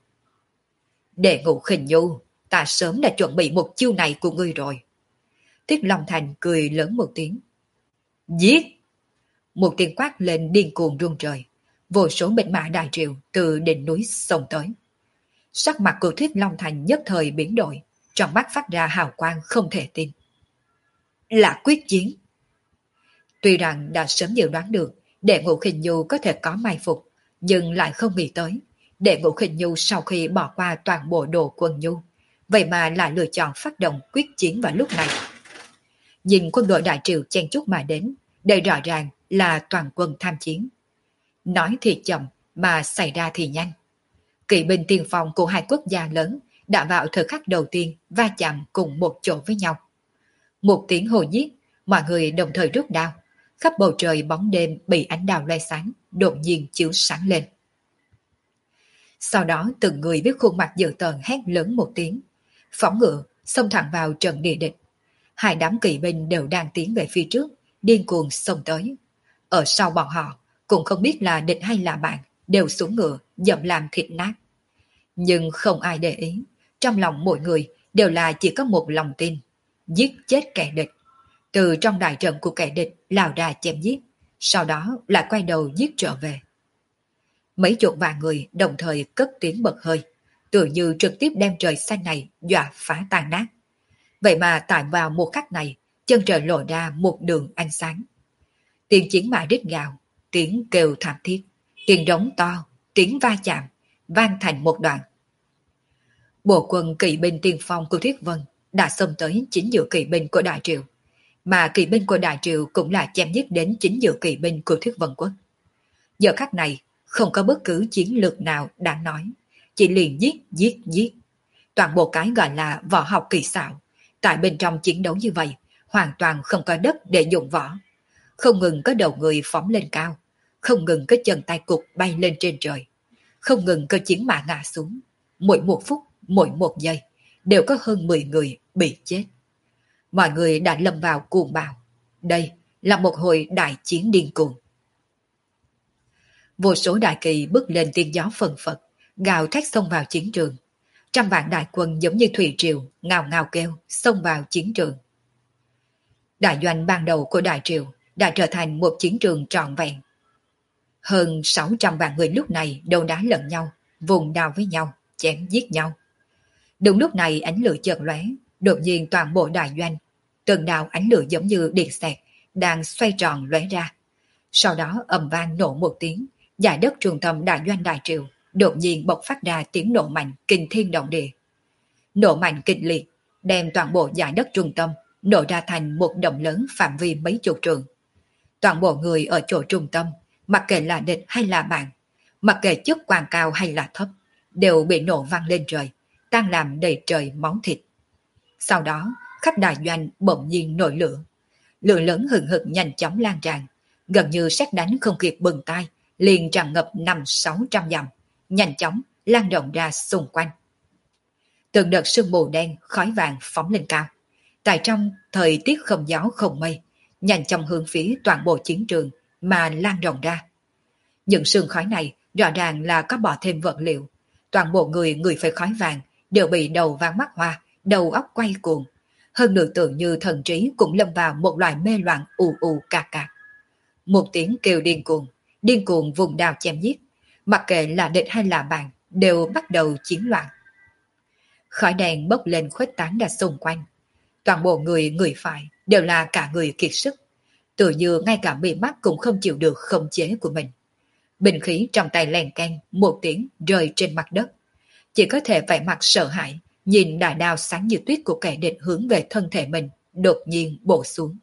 Đệ Ngũ Khinh Du, ta sớm đã chuẩn bị một chiêu này của ngươi rồi. Thiết Long Thành cười lớn một tiếng. Giết! Một tiếng quát lên điên cuồng rung trời, vô số binh mã Đại Triều từ đỉnh núi xông tới. Sắc mặt của Thiết Long Thành nhất thời biến đổi, trong mắt phát ra hào quang không thể tin. Là quyết chiến. Tuy rằng đã sớm dự đoán được Đệ Ngũ Khinh Du có thể có mai phục, nhưng lại không nghĩ tới Để Ngũ Khinh Nhu sau khi bỏ qua toàn bộ đồ quân nhu, vậy mà lại lựa chọn phát động quyết chiến vào lúc này. Nhìn quân đội Đại Triều chen chúc mà đến, đây rõ ràng là toàn quân tham chiến. Nói thì chậm mà xảy ra thì nhanh. Kỵ binh tiên phong của hai quốc gia lớn đã vào thời khắc đầu tiên va chạm cùng một chỗ với nhau. Một tiếng hô giết, mọi người đồng thời rút đao. Khắp bầu trời bóng đêm bị ánh đao loe sáng, đột nhiên chiếu sáng lên. Sau đó từng người với khuôn mặt dữ tợn hét lớn một tiếng, phóng ngựa xông thẳng vào trận địa địch. Hai đám kỵ binh đều đang tiến về phía trước, điên cuồng xông tới. Ở sau bọn họ cũng không biết là địch hay là bạn, đều xuống ngựa dậm làm thịt nát. Nhưng không ai để ý, trong lòng mỗi người đều là chỉ có một lòng tin, giết chết kẻ địch. Từ trong đại trận của kẻ địch lao ra chém giết, sau đó lại quay đầu giết trở về. Mấy chục vạn người đồng thời cất tiếng bật hơi, tự như trực tiếp đem trời xanh này dọa phá tan nát. Vậy mà tại vào một khắc này, chân trời lộ ra một đường ánh sáng. Tiếng chiến mã rít gào, tiếng kêu thảm thiết, tiếng rống to, tiếng va chạm, vang thành một đoạn. Bộ quân kỵ binh tiên phong của Thuyết Vân đã xông tới chính giữa kỵ binh của Đại Triều, mà kỵ binh của Đại Triều cũng là chém giết đến chính giữa kỵ binh của Thuyết Vân Quốc. Giờ khắc này, không có bất cứ chiến lược nào đáng nói, chỉ liền giết, giết, giết. Toàn bộ cái gọi là võ học kỳ xảo, tại bên trong chiến đấu như vậy, hoàn toàn không có đất để dụng võ. Không ngừng có đầu người phóng lên cao, không ngừng có chân tay cục bay lên trên trời, không ngừng có chiến mã ngã xuống. Mỗi một phút, mỗi một giây, đều có hơn mười người bị chết. Mọi người đã lâm vào cuồng bạo. Đây là một hồi đại chiến điên cuồng. Vô số đại kỳ bước lên tiếng gió phần phật, gào thét xông vào chiến trường. Trăm vạn đại quân giống như thủy triều, ngào ngào kêu, xông vào chiến trường. Đại doanh ban đầu của Đại Triều đã trở thành một chiến trường trọn vẹn. Hơn sáu trăm vạn người lúc này đấu đá lẫn nhau, vùng đao với nhau, chém giết nhau. Đúng lúc này ánh lửa chợt lóe, đột nhiên toàn bộ đại doanh, từng đạo ánh lửa giống như điện xẹt đang xoay tròn lóe ra. Sau đó ầm vang nổ một tiếng, dải đất trung tâm đại doanh Đại Triều đột nhiên bộc phát ra tiếng nổ mạnh kinh thiên động địa. Nổ mạnh kịch liệt, đem toàn bộ dải đất trung tâm nổ ra thành một động lớn phạm vi mấy chục trường. Toàn bộ người ở chỗ trung tâm, mặc kệ là địch hay là bạn, mặc kệ chức quan cao hay là thấp, đều bị nổ văng lên trời, tan làm đầy trời máu thịt. Sau đó, khắp đại doanh bỗng nhiên nổi lửa. Lửa lớn hừng hực nhanh chóng lan tràn, gần như sét đánh không kịp bừng tay, liền tràn ngập năm sáu trăm dặm, nhanh chóng lan rộng ra xung quanh. Từng đợt sương mù đen, khói vàng phóng lên cao. Tại trong thời tiết không gió không mây, nhanh chóng hướng phía toàn bộ chiến trường mà lan rộng ra. Những sương khói này rõ ràng là có bỏ thêm vật liệu. Toàn bộ người người phải khói vàng đều bị đầu váng mắt hoa, đầu óc quay cuồng. Hơn nữa tưởng như thần trí cũng lâm vào một loại mê loạn ù ù cà cà. Một tiếng kêu điên cuồng, điên cuồng vùng đao chém giết, mặc kệ là địch hay là bạn, đều bắt đầu chiến loạn. Khói đèn bốc lên khuếch tán ra xung quanh. Toàn bộ người người phải đều là cả người kiệt sức, tự như ngay cả bị mắt cũng không chịu được khống chế của mình. Bình khí trong tay lèn canh một tiếng rơi trên mặt đất, chỉ có thể vẻ mặt sợ hãi nhìn đại đao sáng như tuyết của kẻ địch hướng về thân thể mình đột nhiên bổ xuống.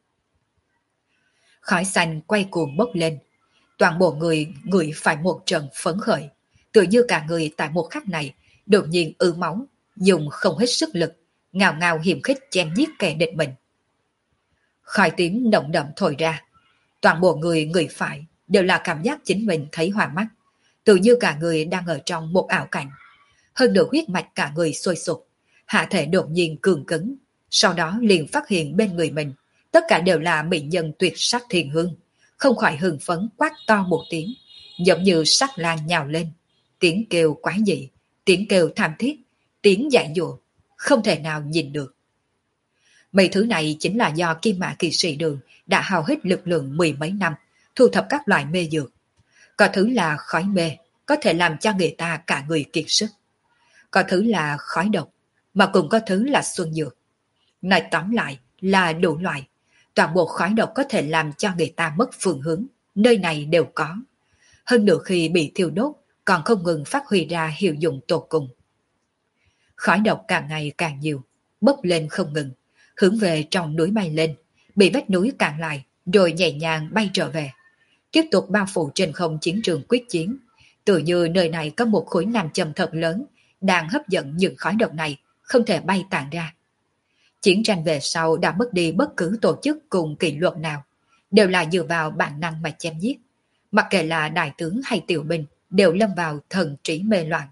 Khói xanh quay cuồng bốc lên, toàn bộ người người phải một trận phấn khởi, tự như cả người tại một khắc này đột nhiên ứ máu, dùng không hết sức lực, ngào ngào hiểm khích chém giết kẻ địch mình. Khói tiếng nồng đậm thổi ra, toàn bộ người người phải đều là cảm giác chính mình thấy hoa mắt, tự như cả người đang ở trong một ảo cảnh. Hơn được huyết mạch cả người sôi sục, hạ thể đột nhiên cường cứng, sau đó liền phát hiện bên người mình tất cả đều là mỹ nhân tuyệt sắc thiên hương, không khỏi hưng phấn quát to một tiếng, giống như sắc lan nhào lên, tiếng kêu quái dị, tiếng kêu thảm thiết, tiếng dại dụa, không thể nào nhìn được. Mấy thứ này chính là do Kim Mã Kỳ Sĩ Đường đã hao hết lực lượng mười mấy năm, thu thập các loại mê dược. Có thứ là khói mê, có thể làm cho người ta cả người kiệt sức. Có thứ là khói độc, mà cũng có thứ là xuân dược. Nói tóm lại là đủ loại. Toàn bộ khói độc có thể làm cho người ta mất phương hướng, nơi này đều có. Hơn nữa khi bị thiêu đốt, còn không ngừng phát huy ra hiệu dụng tột cùng. Khói độc càng ngày càng nhiều, bốc lên không ngừng, hướng về trong núi bay lên, bị vách núi cản lại, rồi nhẹ nhàng bay trở về. Tiếp tục bao phủ trên không chiến trường quyết chiến, tự như nơi này có một khối nam châm thật lớn, đang hấp dẫn những khói độc này, không thể bay tản ra. Chiến tranh về sau đã mất đi bất cứ tổ chức cùng kỷ luật nào, đều là dựa vào bản năng mà chém giết. Mặc kệ là đại tướng hay tiểu binh, đều lâm vào thần trí mê loạn.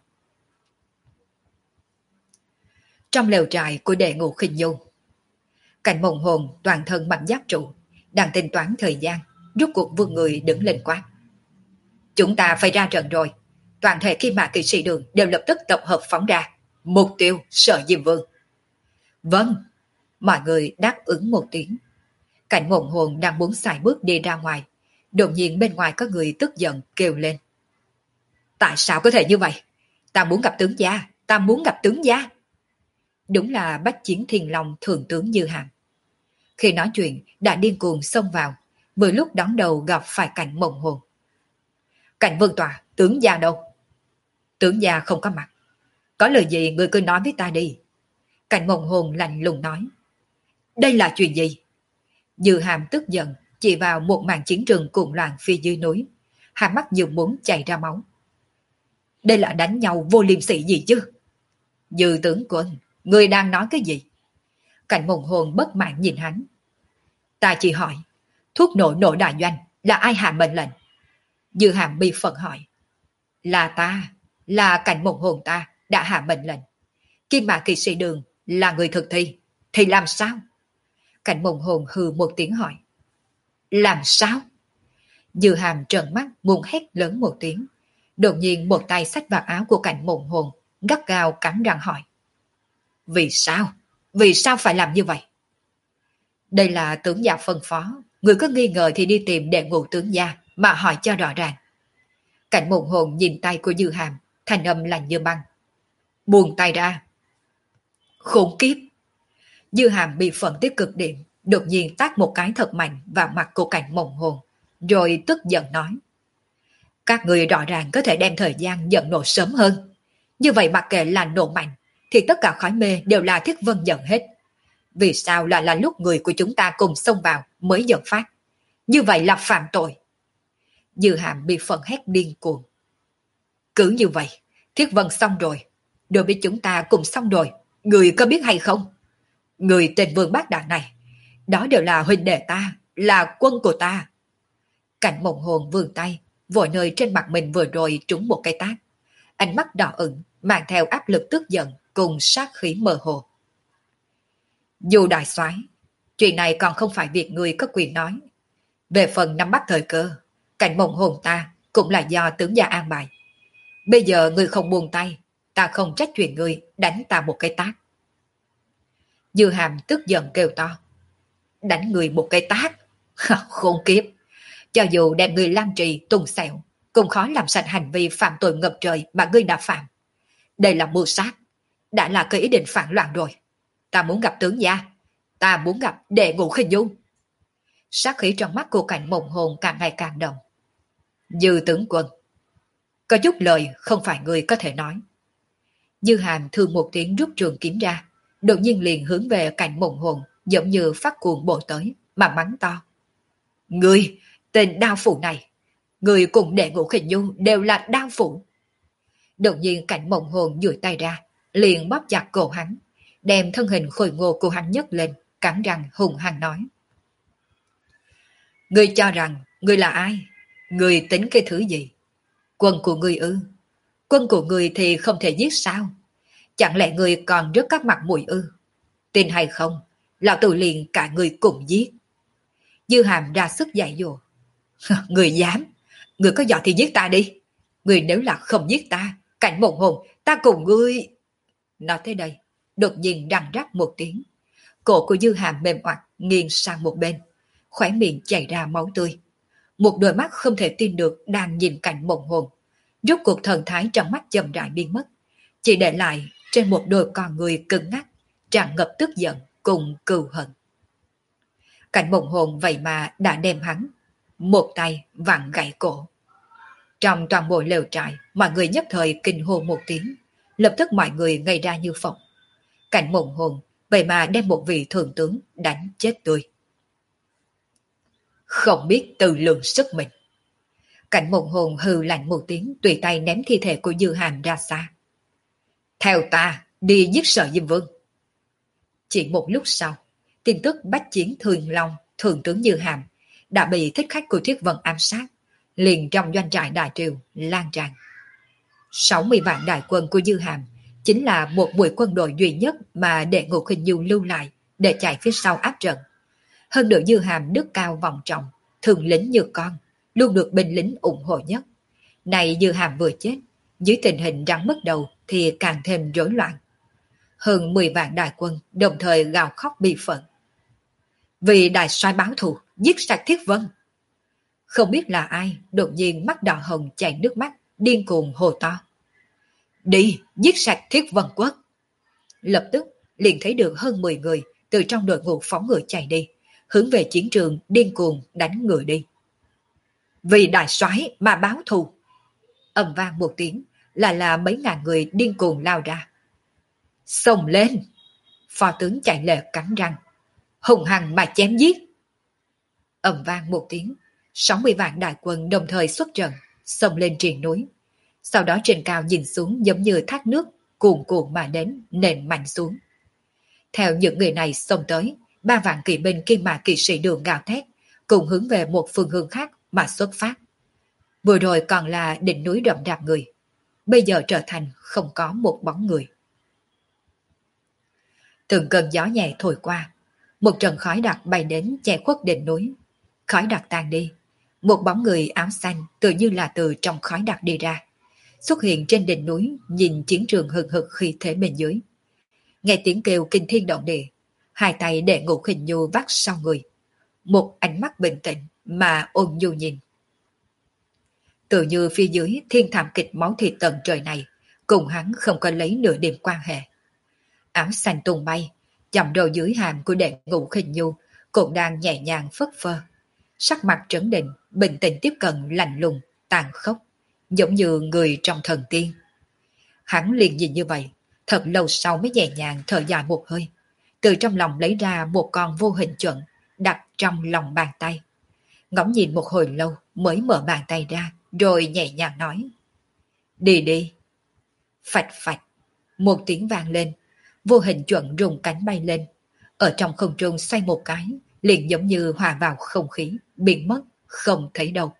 Trong lều trại của đệ ngũ khinh nhu, Cảnh Mộng Hồn toàn thân mặc giáp trụ, đang tính toán thời gian, rút cuộc vươn người đứng lên quát. Chúng ta phải ra trận rồi, toàn thể Kim Mã kỵ sĩ đường đều lập tức tập hợp phóng ra, mục tiêu Sở Diêm Vương. Vâng, mọi người đáp ứng một tiếng. Cảnh Mộng Hồn đang muốn xài bước đi ra ngoài, đột nhiên bên ngoài có người tức giận kêu lên. Tại sao có thể như vậy? Ta muốn gặp tướng gia, ta muốn gặp tướng gia. Đúng là Bách Chiến Thiên Long thượng tướng Dư Hàm. Khi nói chuyện đã điên cuồng xông vào, vừa lúc đón đầu gặp phải Cảnh Mộng Hồn. Cảnh Vương tòa, tướng gia đâu? Tướng gia không có mặt. Có lời gì người cứ nói với ta đi. Cảnh Mộng Hồn lạnh lùng nói. Đây là chuyện gì? Dư Hàm tức giận chỉ vào một màn chiến trường cuồng loạn phía dưới núi, hai mắt dường muốn chảy ra máu. Đây là đánh nhau vô liêm sỉ gì chứ? Dư tướng quân, người đang nói cái gì? Cảnh Mộng Hồn bất mãn nhìn hắn. Ta chỉ hỏi, thuốc nổ nổ đại doanh là ai hạ mệnh lệnh? Dư Hàm bi phận hỏi. Là ta, là Cảnh Mộng Hồn ta đã hạ mệnh lệnh. Kim Mã kỵ sĩ đường là người thực thi, thì làm sao? Cảnh Mộng Hồn hừ một tiếng hỏi. Làm sao? Dư Hàm trợn mắt muốn hét lớn một tiếng. Đột nhiên một tay xách vào áo của Cảnh Mộng Hồn, gắt gao cắn răng hỏi. Vì sao? Vì sao phải làm như vậy? Đây là tướng gia phân phó, người có nghi ngờ thì đi tìm đệ ngũ tướng gia mà hỏi cho rõ ràng. Cảnh Mộng Hồn nhìn tay của Dư Hàm, thanh âm lạnh như băng. Buông tay ra. Khốn kiếp! Dư Hàm bị phẫn tới cực điểm, đột nhiên tát một cái thật mạnh vào mặt của Cảnh Mộng Hồn, rồi tức giận nói. Các người rõ ràng có thể đem thời gian dẫn nổ sớm hơn. Như vậy mặc kệ là nổ mạnh, thì tất cả khói mê đều là Thiết Vân dẫn hết. Vì sao lại là lúc người của chúng ta cùng xông vào mới dẫn phát? Như vậy là phạm tội. Dư Hàm bị phẫn hét điên cuồng. Cứ như vậy, Thiết Vân xong rồi, đối với chúng ta cùng xong rồi, người có biết hay không? Người tên Vương Bác Đạn này, đó đều là huynh đệ ta, là quân của ta. Cảnh Mộng Hồn vươn tay, vội nơi trên mặt mình vừa rồi trúng một cái tát. Ánh mắt đỏ ửng, mang theo áp lực tức giận cùng sát khí mơ hồ. Dù đại soái, chuyện này còn không phải việc người có quyền nói. Về phần nắm bắt thời cơ, Cảnh Mộng Hồn ta cũng là do tướng gia an bài. Bây giờ người không buông tay, ta không trách chuyện người đánh ta một cái tát. Dư Hàm tức giận kêu to. Đánh người một cái tát? Khốn kiếp! Cho dù đem người lan trì tung xẻo, cũng khó làm sạch hành vi phạm tội ngập trời mà ngươi đã phạm. Đây là mưu sát, đã là cái ý định phản loạn rồi. Ta muốn gặp tướng gia, ta muốn gặp đệ ngũ khinh dung. Sát khí trong mắt của Cảnh Mộng Hồn càng ngày càng đậm. Dư tướng quân, có chút lời không phải người có thể nói. Dư Hàm thương một tiếng rút trường kiếm ra, đột nhiên liền hướng về Cảnh Mộng Hồn, giống như phát cuồng bộ tới, mà mắng to. Ngươi, tên đao phủ này, ngươi cùng đệ ngũ khinh dung đều là đao phủ. Đột nhiên Cảnh Mộng Hồn duỗi tay ra, liền bóp chặt cổ hắn, đem thân hình khôi ngô của hắn nhấc lên, cắn răng hùng hăng nói. Ngươi cho rằng ngươi là ai? Ngươi tính cái thứ gì? Quân của ngươi ư? Quân của ngươi thì không thể giết sao? Chẳng lẽ ngươi còn rất các mặt mũi ư? Tin hay không, lão tử liền cả ngươi cùng giết. Dư Hàm ra sức dạy dỗ. Ngươi dám? Ngươi có giỏi thì giết ta đi. Ngươi nếu là không giết ta, Cảnh Mộng Hồn, ta cùng ngươi... Nói tới đây, đột nhiên răng rắc một tiếng. Cổ của Dư Hàm mềm oặt nghiêng sang một bên, khóe miệng chảy ra máu tươi. Một đôi mắt không thể tin được đang nhìn Cảnh Mộng Hồn. Rốt cuộc thần thái trong mắt chậm rãi biến mất, chỉ để lại trên một đôi con người cứng ngắc, tràn ngập tức giận cùng cừu hận. Cảnh Mộng Hồn vậy mà đã đem hắn một tay vặn gãy cổ. Trong toàn bộ lều trại, mọi người nhất thời kinh hô một tiếng, lập tức mọi người ngây ra như phỏng. Cảnh Mộng Hồn vậy mà đem một vị thượng tướng đánh chết tươi. Không biết tự lượng sức mình. Cảnh Mộng Hồn hừ lạnh một tiếng, tùy tay ném thi thể của Dư Hàm ra xa. Theo ta, đi giết Sở Diêm Vương. Chỉ một lúc sau, tin tức bách chiến Thường Long, thượng tướng Dư Hàm đã bị thích khách của Thuyết Vân ám sát, liền trong doanh trại Đại Triều lan tràn. sáu mươi vạn đại quân của Dư Hàm chính là một buổi quân đội duy nhất mà Đệ Ngũ Khinh Du lưu lại để chạy phía sau áp trận. Hơn nữa Dư Hàm đức cao vọng trọng, thường lính như con, luôn được binh lính ủng hộ nhất. Này Dư Hàm vừa chết, dưới tình hình rắn mất đầu thì càng thêm rối loạn. Hơn mười vạn đại quân đồng thời gào khóc bi phẫn. Vì đại soái báo thù, giết sạch Thiết Vân. Không biết là ai, đột nhiên mắt đỏ hồng chảy nước mắt, điên cuồng hô to. Đi, giết sạch Thiết Vân Quốc. Lập tức liền thấy được hơn mười người từ trong đội ngũ phóng ngựa chạy đi, hướng về chiến trường điên cuồng đánh ngựa đi. Vì đại soái mà báo thù. Ầm vang một tiếng, là là mấy ngàn người điên cuồng lao ra. Xông lên! Phó tướng chạy lệ cắn răng, hùng hăng mà chém giết. Ầm vang một tiếng, sáu mươi vạn đại quân đồng thời xuất trận, xông lên triền núi. Sau đó trên cao nhìn xuống giống như thác nước, cuồn cuộn mà đến, nền mạnh xuống. Theo những người này xông tới, ba vạn kỵ binh kim mã kỵ sĩ đường gào thét, cùng hướng về một phương hướng khác mà xuất phát. Vừa rồi còn là đỉnh núi rậm rạp người, bây giờ trở thành không có một bóng người. Từng cơn gió nhẹ thổi qua, một trận khói đặc bay đến che khuất đỉnh núi. Khói đặc tan đi, một bóng người áo xanh tự như là từ trong khói đặc đi ra, xuất hiện trên đỉnh núi, nhìn chiến trường hừng hực khí thế bên dưới. Nghe tiếng kêu kinh thiên động địa, hai tay Đệ Ngũ Khinh Du vác sau người, một ánh mắt bình tĩnh mà ôn nhu nhìn. Tự như phía dưới thiên thảm kịch máu thịt tận trời này, cùng hắn không có lấy nửa điểm quan hệ. Áo xanh tung bay, chậm đầu dưới hàm của Đệ Ngũ Khinh Du cũng đang nhẹ nhàng phất phơ, sắc mặt trấn định, bình tĩnh tiếp cận lạnh lùng, tàn khốc, giống như người trong thần tiên. Hắn liền nhìn như vậy, thật lâu sau mới nhẹ nhàng thở dài một hơi, từ trong lòng lấy ra một con vô hình chuẩn, đặt trong lòng bàn tay. Ngắm nhìn một hồi lâu mới mở bàn tay ra, rồi nhẹ nhàng nói. Đi đi. Phạch phạch, một tiếng vang lên, vô hình chuẩn rung cánh bay lên, ở trong không trung xoay một cái, liền giống như hòa vào không khí, biến mất, không thấy đâu.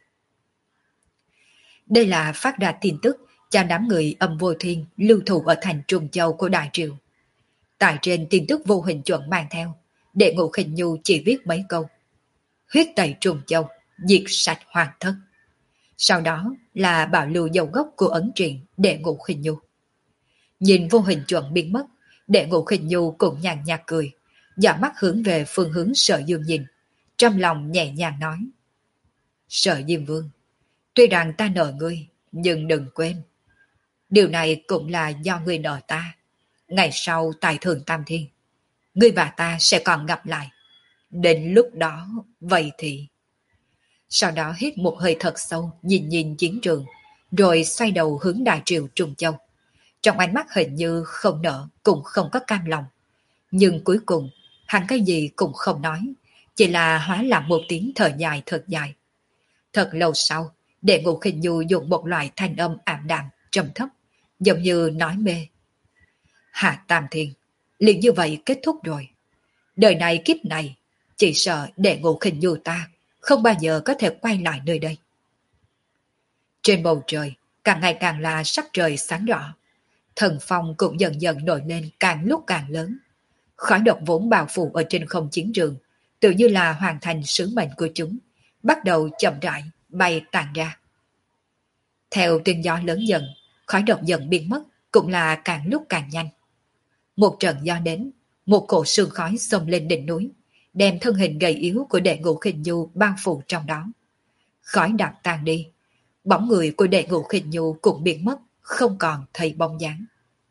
Đây là phát ra tin tức cho đám người Âm Vô Thiên lưu thủ ở thành Trùng Châu của Đại Triều. Tại trên tin tức vô hình chuẩn mang theo, Đệ Ngũ Khinh Du chỉ viết mấy câu. Huyết tẩy Trùng Châu, diệt sạch hoàng thất. Sau đó là bảo lưu dấu gốc của ấn truyện Đệ Ngũ Khinh Du. Nhìn vô hình chuẩn biến mất, Đệ Ngũ Khinh Du cũng nhàn nhạt cười, dõi mắt hướng về phương hướng Sở Dương nhìn, trong lòng nhẹ nhàng nói. Sở Diêm Vương, tuy rằng ta nợ ngươi, nhưng đừng quên. Điều này cũng là do ngươi nợ ta. Ngày sau tại Thường Tam Thiên, ngươi và ta sẽ còn gặp lại. Đến lúc đó, vậy thì... Sau đó hít một hơi thật sâu, nhìn nhìn chiến trường, rồi xoay đầu hướng Đại Triều Trùng Châu. Trong ánh mắt hình như không nợ, cũng không có cam lòng. Nhưng cuối cùng, hắn cái gì cũng không nói, chỉ là hóa làm một tiếng thở dài thật dài. Thật lâu sau, Đệ Ngũ Khinh Du dùng một loại thanh âm ảm đạm, trầm thấp, giống như nói mê. Hạ Tam Thiên, liền như vậy kết thúc rồi. Đời này kiếp này, chỉ sợ Đệ Ngũ Khinh Du ta không bao giờ có thể quay lại nơi đây. Trên bầu trời, càng ngày càng là sắc trời sáng rõ. Thần phong cũng dần dần nổi lên càng lúc càng lớn. Khói độc vốn bao phủ ở trên không chiến trường, tự như là hoàn thành sứ mệnh của chúng, bắt đầu chậm rãi bay tàn ra. Theo tiếng gió lớn dần, khói độc dần biến mất, cũng là càng lúc càng nhanh. Một trận gió đến, một cổ sương khói xông lên đỉnh núi, đem thân hình gầy yếu của Đệ Ngũ Khinh Du bao phủ trong đó. Khói đặc tan đi, bóng người của Đệ Ngũ Khinh Du cũng biến mất, không còn thấy bóng dáng.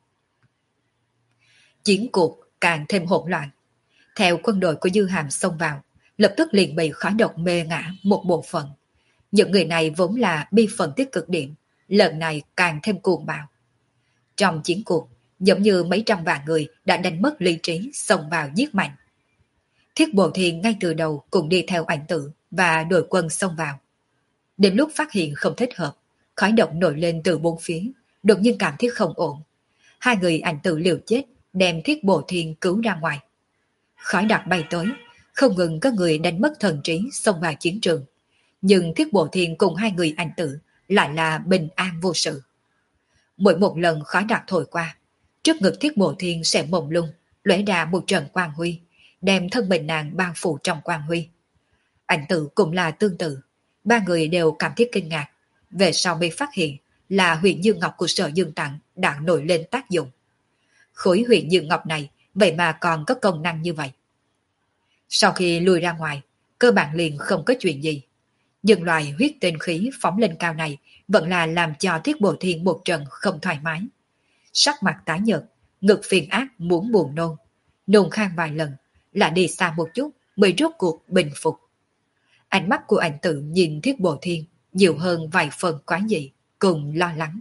Chiến cuộc càng thêm hỗn loạn. Theo quân đội của Dư Hàm xông vào, lập tức liền bị khói độc mê ngã một bộ phận. Những người này vốn là bi phần tích cực điểm, lần này càng thêm cuồng bạo. Trong chiến cuộc, giống như mấy trăm vạn người đã đánh mất lý trí xông vào giết mạnh. Thiết Bộ Thiên ngay từ đầu cùng đi theo Ảnh Tử và đội quân xông vào. Đến lúc phát hiện không thích hợp, khói độc nổi lên từ bốn phía, đột nhiên cảm thấy không ổn. Hai người Ảnh Tử liều chết đem Thiết Bộ Thiên cứu ra ngoài. Khói đặc bay tới, không ngừng có người đánh mất thần trí xông vào chiến trường. Nhưng Thiết Bộ Thiên cùng hai người Ảnh Tử lại là bình an vô sự. Mỗi một lần khói đặc thổi qua, trước ngực Thiết Bộ Thiên sẽ mông lung, lóe ra một trận quang huy, đem thân mình nàng bao phủ trong quang huy. Ảnh Tử cũng là tương tự, ba người đều cảm thấy kinh ngạc, về sau mới phát hiện là huyền dương ngọc của Sở Dương Tặng đã nổi lên tác dụng. Khối huyền dương ngọc này vậy mà còn có công năng như vậy. Sau khi lùi ra ngoài, cơ bản liền không có chuyện gì. Nhưng loài huyết tinh khí phóng lên cao này vẫn là làm cho Thiết Bộ Thiên một trận không thoải mái. Sắc mặt tái nhợt, ngực phiền ác muốn buồn nôn. Nôn khan vài lần, là đi xa một chút mới rốt cuộc bình phục. Ánh mắt của Ảnh Tử nhìn Thiết Bộ Thiên nhiều hơn vài phần quá dị, cùng lo lắng.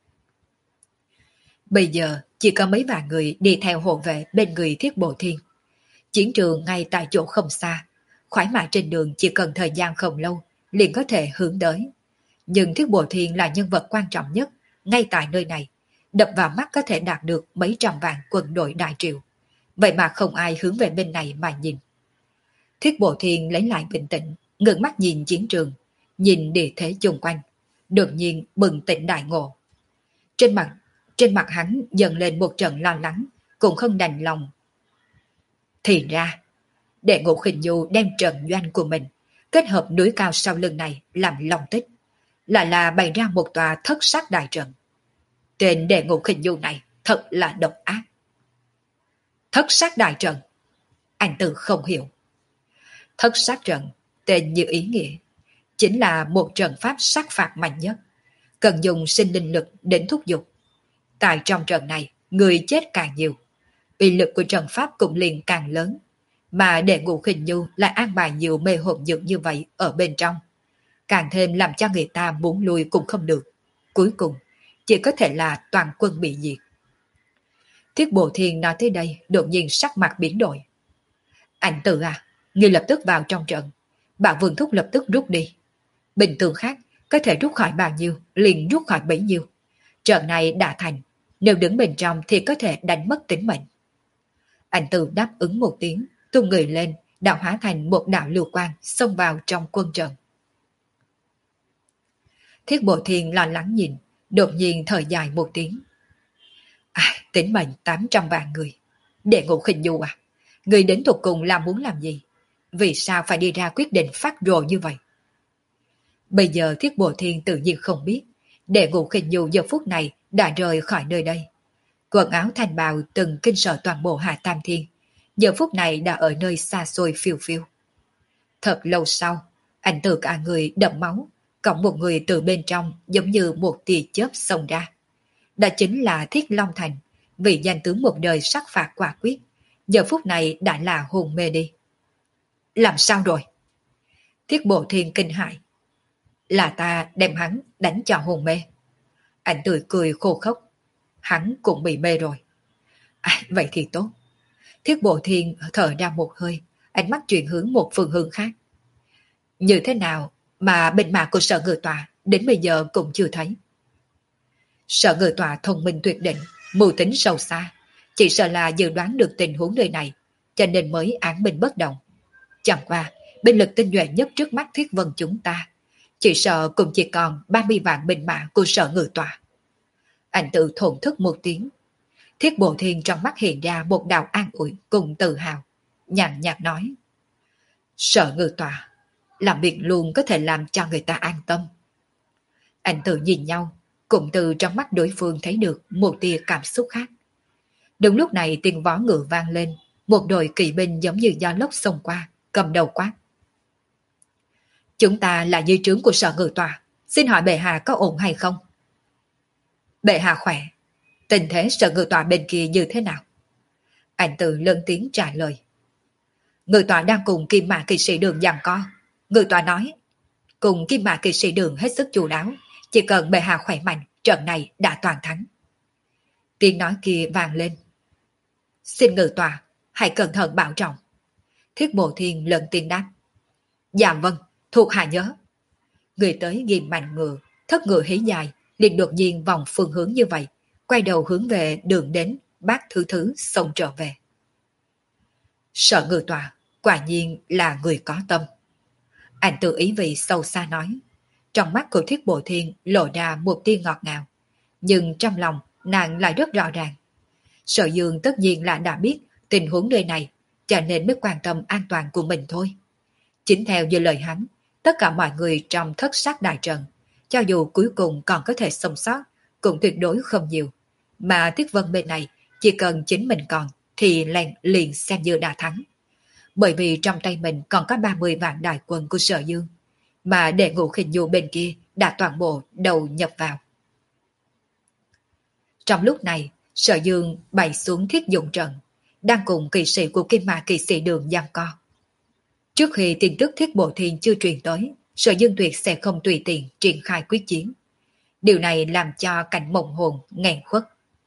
Bây giờ chỉ có mấy vài người đi theo hộ vệ bên người Thiết Bộ Thiên. Chiến trường ngay tại chỗ không xa, khoái mã trên đường chỉ cần thời gian không lâu liền có thể hướng tới. Nhưng Thiết Bộ Thiên là nhân vật quan trọng nhất ngay tại nơi này, đập vào mắt có thể đạt được mấy trăm vạn quân đội đại triệu. Vậy mà không ai hướng về bên này mà nhìn. Thiết Bộ Thiên lấy lại bình tĩnh, ngước mắt nhìn chiến trường, nhìn địa thế chung quanh, đột nhiên bừng tỉnh đại ngộ. Trên mặt, trên mặt hắn dần lên một trận lo lắng, cũng không đành lòng. Thì ra, Đệ Ngũ Khinh Nhu đem trận doanh của mình, kết hợp núi cao sau lưng này làm lòng tích, lại là bày ra một tòa thất sát đại trận. Tên Đệ Ngũ Khinh Nhu này thật là độc ác. Thất sát đại trận, Anh Tử không hiểu. Thất sát trận, tên như ý nghĩa, chính là một trận pháp sát phạt mạnh nhất, cần dùng sinh linh lực đến thúc giục. Tại trong trận này, người chết càng nhiều, uy lực của trận pháp cũng liền càng lớn, mà Đệ Ngũ Khinh Nhu lại an bài nhiều mê hồn dược như vậy ở bên trong, càng thêm làm cho người ta muốn lui cũng không được. Cuối cùng, chỉ có thể là toàn quân bị diệt. Thiết Bộ Thiên nói tới đây, đột nhiên sắc mặt biến đổi. Ảnh Tử à, ngươi lập tức vào trong trận, bảo Vương Thúc lập tức rút đi. Bình thường khác, có thể rút khỏi bao nhiêu, liền rút khỏi bấy nhiêu. Trận này đã thành, nếu đứng bên trong thì có thể đánh mất tính mệnh. Ảnh Tử đáp ứng một tiếng, tung người lên, đạo hóa thành một đạo lưu quang xông vào trong quân trận. Thiết Bộ Thiên lo lắng nhìn, đột nhiên thở dài một tiếng. À, tính mệnh tám trăm vạn người. Đệ Ngũ Khinh Nhu à, người đến thuộc cùng là muốn làm gì? Vì sao phải đi ra quyết định phát rồ như vậy? Bây giờ Thiết Bộ Thiên tự nhiên không biết, Đệ Ngũ Khinh Nhu giờ phút này đã rời khỏi nơi đây. Quần áo thành bào từng kinh sợ toàn bộ Hạ Tam Thiên, giờ phút này đã ở nơi xa xôi phiêu phiêu. Thật lâu sau, Ảnh Tử cả người đẫm máu, cộng một người từ bên trong giống như một tia chớp xông ra. Đó chính là Thiết Long Thành, vị danh tướng một đời sát phạt quả quyết, giờ phút này đã là hồn mê đi. Làm sao rồi? Thiết Bộ Thiên kinh hãi. Là ta đem hắn đánh cho hồn mê. Ảnh Tử cười khô khốc. Hắn cũng bị mê rồi. À, vậy thì tốt. Thiết Bộ Thiên thở ra một hơi, ánh mắt chuyển hướng một phương hướng khác. Như thế nào mà bên mạc của Sở Ngự Tọa đến bây giờ cũng chưa thấy? Sở Ngự Tọa thông minh tuyệt định, mưu tính sâu xa, chỉ sợ là dự đoán được tình huống nơi này, cho nên mới án binh bất động. Chẳng qua, binh lực tinh nhuệ nhất trước mắt Thiết Vân chúng ta, chỉ sợ cũng chỉ còn ba mươi vạn binh mã của Sở Ngự Tọa. Anh tự thổn thức một tiếng. Thiết Bộ Thiên trong mắt hiện ra một đạo an ủi cùng tự hào, nhàn nhạt nói. Sở Ngự Tọa, làm việc luôn có thể làm cho người ta an tâm. Anh tự nhìn nhau, cũng từ trong mắt đối phương thấy được một tia cảm xúc khác. Đúng lúc này tiếng vó ngựa vang lên, một đội kỵ binh giống như gió lốc xông qua, cầm đầu quát. Chúng ta là dưới trướng của Sở Ngự Tọa, xin hỏi bệ hạ có ổn hay không? Bệ hạ khỏe, tình thế Sở Ngự Tọa bên kia như thế nào? Anh tự lớn tiếng trả lời. Ngự Tọa đang cùng Kim Mã kỵ sĩ đường giằng co. Ngự Tọa nói, cùng Kim Mã Kỵ Sĩ Đường hết sức chu đáo, chỉ cần bệ hạ khỏe mạnh, trận này đã toàn thắng. Tiếng nói kia vang lên. Xin ngự tòa, hãy cẩn thận bảo trọng. Thiết Bộ Thiên lần tiếng đáp. Dạ vâng, thuộc hạ nhớ. Người tới ghim mạnh ngựa, thất ngựa hí dài, liền đột nhiên vòng phương hướng như vậy, quay đầu hướng về đường đến, bác thứ thứ xông trở về. Sở ngự tòa, quả nhiên là người có tâm. Anh tự ý vị sâu xa nói. Trong mắt của Thiết Bộ Thiên lộ ra một tia ngọt ngào, nhưng trong lòng nàng lại rất rõ ràng. Sở Dương tất nhiên là đã biết tình huống nơi này, cho nên mới quan tâm an toàn của mình thôi. Chính theo như lời hắn, tất cả mọi người trong thất sát đại trận, cho dù cuối cùng còn có thể sống sót, cũng tuyệt đối không nhiều. Mà Tuyết Vân bên này, chỉ cần chính mình còn, thì liền, liền xem như đã thắng. Bởi vì trong tay mình còn có ba mươi vạn đại quân của Sở Dương, mà Đệ Ngũ Khinh Nhu bên kia đã toàn bộ đầu nhập vào. Trong lúc này, Sở Dương bày xuống thiết dụng trận, đang cùng kỳ sĩ của Kim Mã Kỵ Sĩ Đường giằng co. Trước khi tin tức Thiết Bộ Thiên chưa truyền tới, Sở Dương tuyệt sẽ không tùy tiện triển khai quyết chiến. Điều này làm cho Cảnh Mộng Hồn nghẹn khuất.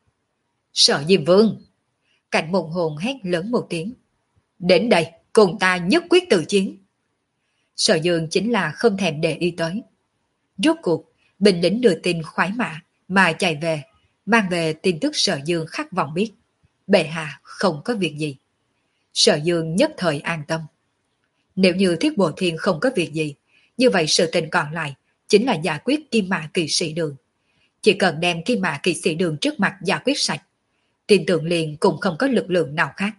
Sở Diêm Vương! Cảnh Mộng Hồn hét lớn một tiếng. Đến đây, cùng ta nhất quyết tự chiến. Sở Dương chính là không thèm để ý tới. Rốt cuộc, binh lính đưa tin khoái mã mà chạy về, mang về tin tức Sở Dương khát vọng biết. Bệ hạ không có việc gì. Sở Dương nhất thời an tâm. Nếu như Thiết Bộ Thiên không có việc gì, như vậy sự tình còn lại chính là giải quyết Kim Mã Kỵ Sĩ Đường. Chỉ cần đem Kim Mã Kỵ Sĩ Đường trước mặt giải quyết sạch, tin tưởng liền cũng không có lực lượng nào khác.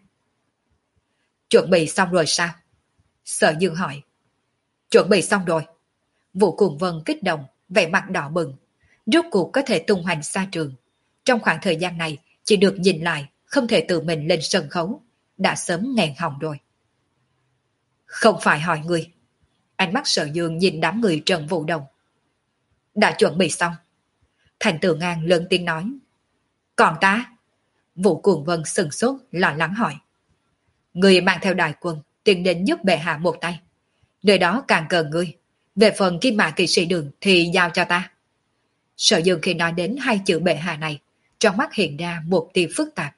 Chuẩn bị xong rồi sao? Sở Dương hỏi. Chuẩn bị xong rồi. Vũ Cùng Vân kích động, vẻ mặt đỏ bừng, rốt cuộc có thể tung hoành xa trường. Trong khoảng thời gian này, chỉ được nhìn lại, không thể tự mình lên sân khấu, đã sớm nghẹn họng rồi. Không phải hỏi người. Ánh mắt Sở Dương nhìn đám người Trần Vũ Đồng. Đã chuẩn bị xong. Thành Tử Ngang lớn tiếng nói. Còn ta? Vũ Cuồng Vân sừng sốt lo lắng hỏi. Người mang theo đại quân tiến đến giúp bệ hạ một tay. Nơi đó càng cần ngươi. Về phần Kim Mã Kỵ Sĩ Đường thì giao cho ta. Sở Dương khi nói đến hai chữ bệ hạ này, trong mắt hiện ra một tia phức tạp.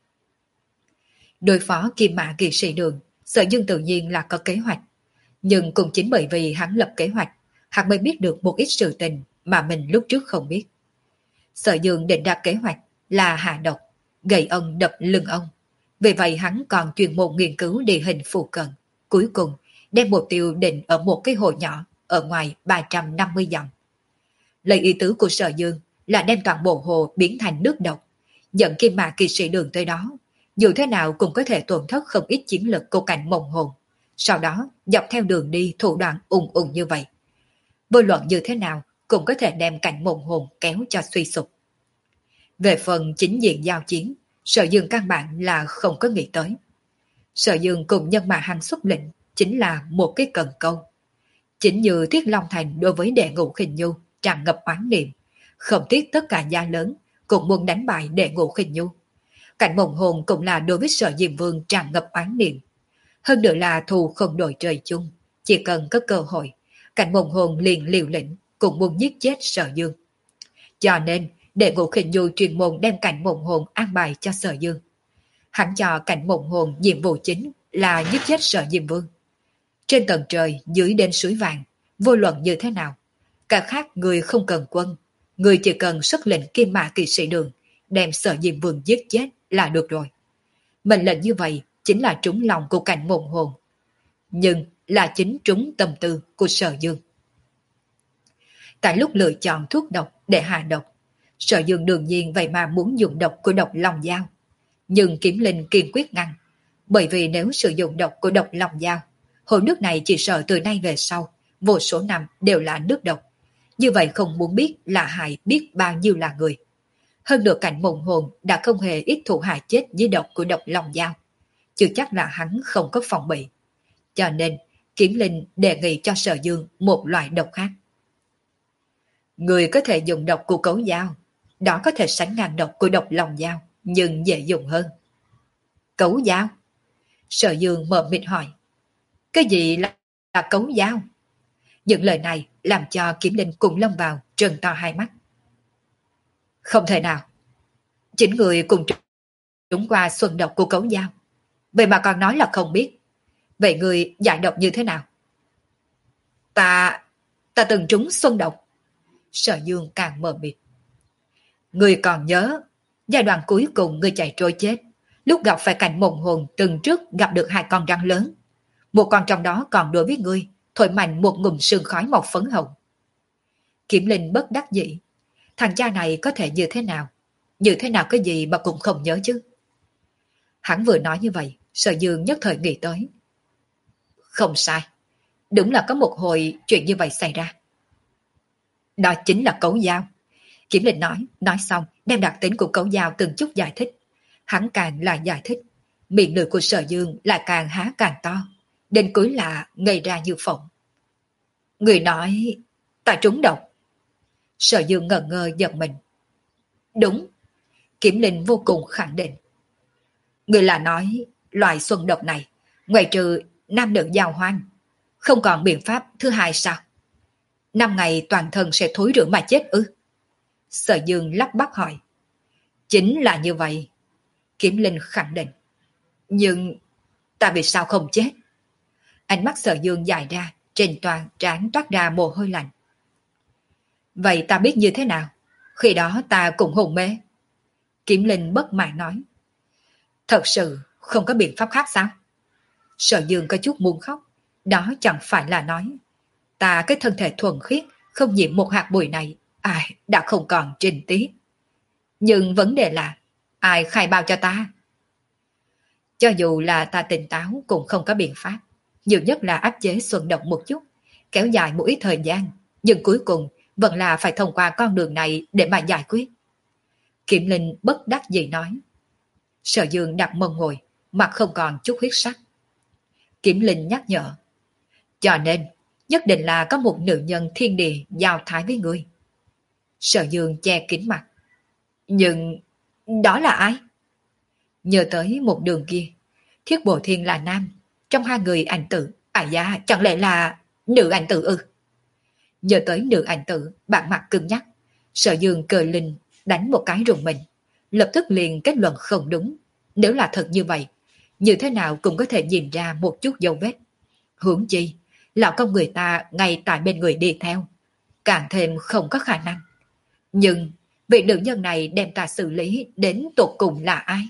Đối phó Kim Mã Kỵ Sĩ Đường, Sở Dương tự nhiên là có kế hoạch. Nhưng cũng chính bởi vì hắn lập kế hoạch, hắn mới biết được một ít sự tình mà mình lúc trước không biết. Sở Dương định ra kế hoạch là hạ độc, gậy ông đập lưng ông. Vì vậy hắn còn chuyên môn nghiên cứu địa hình phụ cận. Cuối cùng, đem mục tiêu định ở một cái hồ nhỏ ở ngoài ba trăm năm mươi dặm. Lời ý tứ của Sở Dương là đem toàn bộ hồ biến thành nước độc, dẫn Kim Mã Kỵ Sĩ Đường tới đó, dù thế nào cũng có thể tổn thất không ít chiến lực của Cảnh Mộng Hồn. Sau đó, dọc theo đường đi thủ đoạn ùng ùng như vậy. Vô luận như thế nào cũng có thể đem Cảnh Mộng Hồn kéo cho suy sụp. Về phần chính diện giao chiến, Sở Dương căn bản là không có nghĩ tới. Sở Dương cùng nhân mà hắn xuất lệnh chính là một cái cần câu. Chính như Thiết Long Thành đối với Đệ Ngũ Khinh Nhu tràn ngập oán niệm, không tiếc tất cả gia lớn cũng muốn đánh bại Đệ Ngũ Khinh Nhu. Cảnh Mộng Hồn cũng là đối với Sở Diêm Vương tràn ngập oán niệm. Hơn nữa là thù không đổi trời chung, chỉ cần có cơ hội, Cảnh Mộng Hồn liền liều lĩnh cũng muốn giết chết Sở Dương. Cho nên, Đệ Ngũ Khinh Nhu chuyên môn đem Cảnh Mộng Hồn an bài cho Sở Dương. Hắn cho Cảnh Mộng Hồn nhiệm vụ chính là giết chết Sở Diêm Vương. Trên tầng trời, dưới đến suối vàng, vô luận như thế nào, cả khác người không cần quân, người chỉ cần xuất lệnh Kim Mã Kỵ Sĩ Đường, đem Sở Diêm Vương giết chết là được rồi. Mệnh lệnh như vậy chính là trúng lòng của Cảnh Mộng Hồn, nhưng là chính trúng tâm tư của Sở Dương. Tại lúc lựa chọn thuốc độc để hạ độc, Sở Dương đương nhiên vậy mà muốn dùng độc của độc Long Dao, nhưng Kiếm Linh kiên quyết ngăn, bởi vì nếu sử dụng độc của độc Long Dao, hồ nước này chỉ sợ từ nay về sau vô số năm đều là nước độc, như vậy không muốn biết là hại biết bao nhiêu là người. Hơn nữa Cảnh Mộng Hồn đã không hề ít thủ hạ chết với độc của độc Long Dao, chưa chắc là hắn không có phòng bị. Cho nên Kiếm Linh đề nghị cho Sở Dương một loại độc khác. Người có thể dùng độc của Cấu Dao, đó có thể sánh ngang độc của độc Long Dao, nhưng dễ dùng hơn. Cấu Dao? Sở Dương mờ mịt hỏi. Cái gì là, là Cấu Dao? Những lời này làm cho Kiếm Linh cùng lông vào trừng to hai mắt. Không thể nào. Chính người cùng trúng qua xuân độc của cấu dao. Vậy mà còn nói là không biết. Vậy người giải độc như thế nào? Ta... ta từng trúng xuân độc. Sở Dương càng mờ mịt. Người còn nhớ, giai đoạn cuối cùng người chạy trôi chết, lúc gặp phải cảnh mộng hồn từng trước gặp được hai con rắn lớn. Một con trong đó còn đối với ngươi, thổi mạnh một ngụm sương khói màu phấn hồng. Kiếm Linh bất đắc dĩ. Thằng cha này có thể như thế nào? Như thế nào cái gì mà cũng không nhớ chứ? Hắn vừa nói như vậy, Sở Dương nhất thời nghĩ tới. Không sai. Đúng là có một hồi chuyện như vậy xảy ra. Đó chính là cấu dao. Kiếm Linh nói, nói xong, đem đặc tính của cấu dao từng chút giải thích. Hắn càng là giải thích, miệng lưỡi của Sở Dương lại càng há càng to, đến cuối là ngây ra như phỏng. Người nói, ta trúng độc. Sở Dương ngờ ngơ giật mình. Đúng. Kiếm Linh vô cùng khẳng định. Người là nói, loại xuân độc này, ngoài trừ nam nữ giao hoang, không còn biện pháp thứ hai sao? Năm ngày toàn thân sẽ thối rữa mà chết ư? Sở Dương lắp bắp hỏi. Chính là như vậy. Kiếm Linh khẳng định. Nhưng ta vì sao không chết? Ánh mắt Sở Dương dài ra, trên toàn trán toát ra mồ hôi lạnh. Vậy ta biết như thế nào? Khi đó ta cũng hồn mê. Kiếm Linh bất mãn nói. Thật sự không có biện pháp khác sao? Sở Dương có chút muốn khóc. Đó chẳng phải là nói. Ta cái thân thể thuần khiết, không nhiễm một hạt bụi này, ai đã không còn trinh tiết. Nhưng vấn đề là, ai khai bao cho ta? Cho dù là ta tỉnh táo cũng không có biện pháp. Nhiều nhất là áp chế xuân độc một chút, kéo dài một ít thời gian, nhưng cuối cùng vẫn là phải thông qua con đường này để mà giải quyết. Kiếm Linh bất đắc dĩ nói. Sở Dương đặt mông ngồi, mặt không còn chút huyết sắc. Kiếm Linh nhắc nhở. Cho nên, nhất định là có một nữ nhân thiên địa giao thái với ngươi. Sở Dương che kín mặt. Nhưng, đó là ai? Nhớ tới một đường kia, Thiết Bộ Thiên là nam, trong hai người ảnh tử, à da, chẳng lẽ là nữ ảnh tử ư? Nhớ tới nữ ảnh tử, bản mặt cứng nhắc, Sở Dương cười linh, đánh một cái rùng mình, lập tức liền kết luận không đúng. Nếu là thật như vậy, như thế nào cũng có thể nhìn ra một chút dấu vết. Huống chi, lão công người ta ngay tại bên người đi theo, càng thêm không có khả năng. Nhưng, vị nữ nhân này đem ta xử lý đến tột cùng là ai?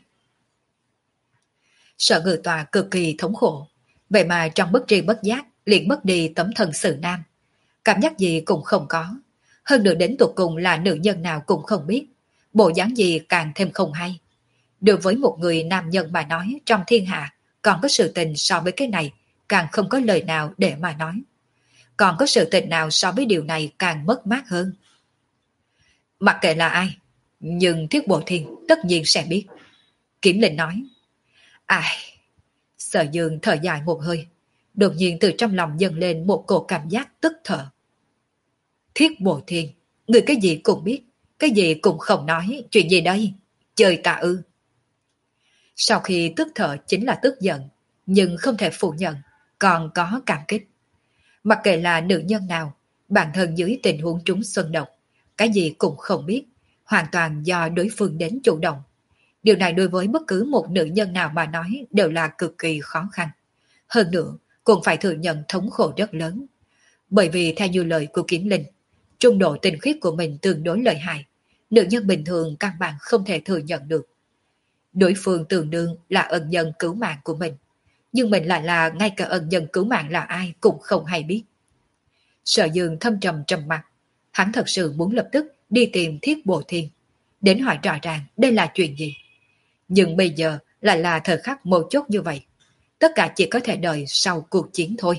Sở Ngự Tòa cực kỳ thống khổ, vậy mà trong bất tri bất giác liền mất đi tấm thân sự nam. Cảm giác gì cũng không có, hơn nữa đến tột cùng là nữ nhân nào cũng không biết, bộ dáng gì càng thêm không hay. Đối với một người nam nhân mà nói trong thiên hạ còn có sự tình so với cái này, càng không có lời nào để mà nói. Còn có sự tình nào so với điều này càng mất mát hơn. Mặc kệ là ai, nhưng Thiết Bộ Thiên tất nhiên sẽ biết. Kiếm Linh nói. Ai... Sở Dương thở dài một hơi, đột nhiên từ trong lòng dâng lên một cổ cảm giác tức thở. Thiết Bộ Thiên, người cái gì cũng biết, cái gì cũng không nói, chuyện gì đây? Chơi tà ư? Sau khi tức thở chính là tức giận, nhưng không thể phủ nhận, còn có cảm kích. Mặc kệ là nữ nhân nào, bản thân dưới tình huống trúng xuân độc, cái gì cũng không biết, hoàn toàn do đối phương đến chủ động. Điều này đối với bất cứ một nữ nhân nào mà nói đều là cực kỳ khó khăn. Hơn nữa, cũng phải thừa nhận thống khổ rất lớn. Bởi vì theo như lời của Kiếm Linh, trung độ tình khiết của mình tương đối lợi hại, nữ nhân bình thường căn bản không thể thừa nhận được. Đối phương tương đương là ân nhân cứu mạng của mình, nhưng mình lại là ngay cả ân nhân cứu mạng là ai cũng không hay biết. Sở Dương thâm trầm trầm mặt, hắn thật sự muốn lập tức đi tìm Thiết Bộ Thiên, đến hỏi rõ ràng đây là chuyện gì. Nhưng bây giờ lại là thời khắc mấu chốt như vậy, tất cả chỉ có thể đợi sau cuộc chiến thôi.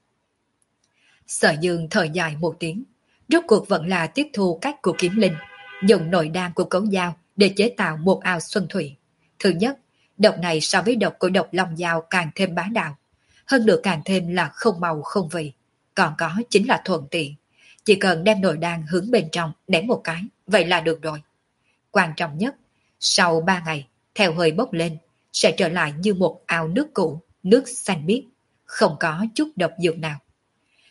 Sở Dương thở dài một tiếng, rốt cuộc vẫn là tiếp thu cách của Kiếm Linh, dùng nội đan của cấu dao để chế tạo một ao xuân thủy. Thứ nhất, độc này so với độc của độc long dao càng thêm bá đạo, hơn nữa càng thêm là không màu không vị, còn có chính là thuận tiện, chỉ cần đem nội đan hướng bên trong ném một cái, vậy là được rồi. Quan trọng nhất, sau ba ngày, theo hơi bốc lên, sẽ trở lại như một ao nước cũ, nước xanh biếc, không có chút độc dược nào.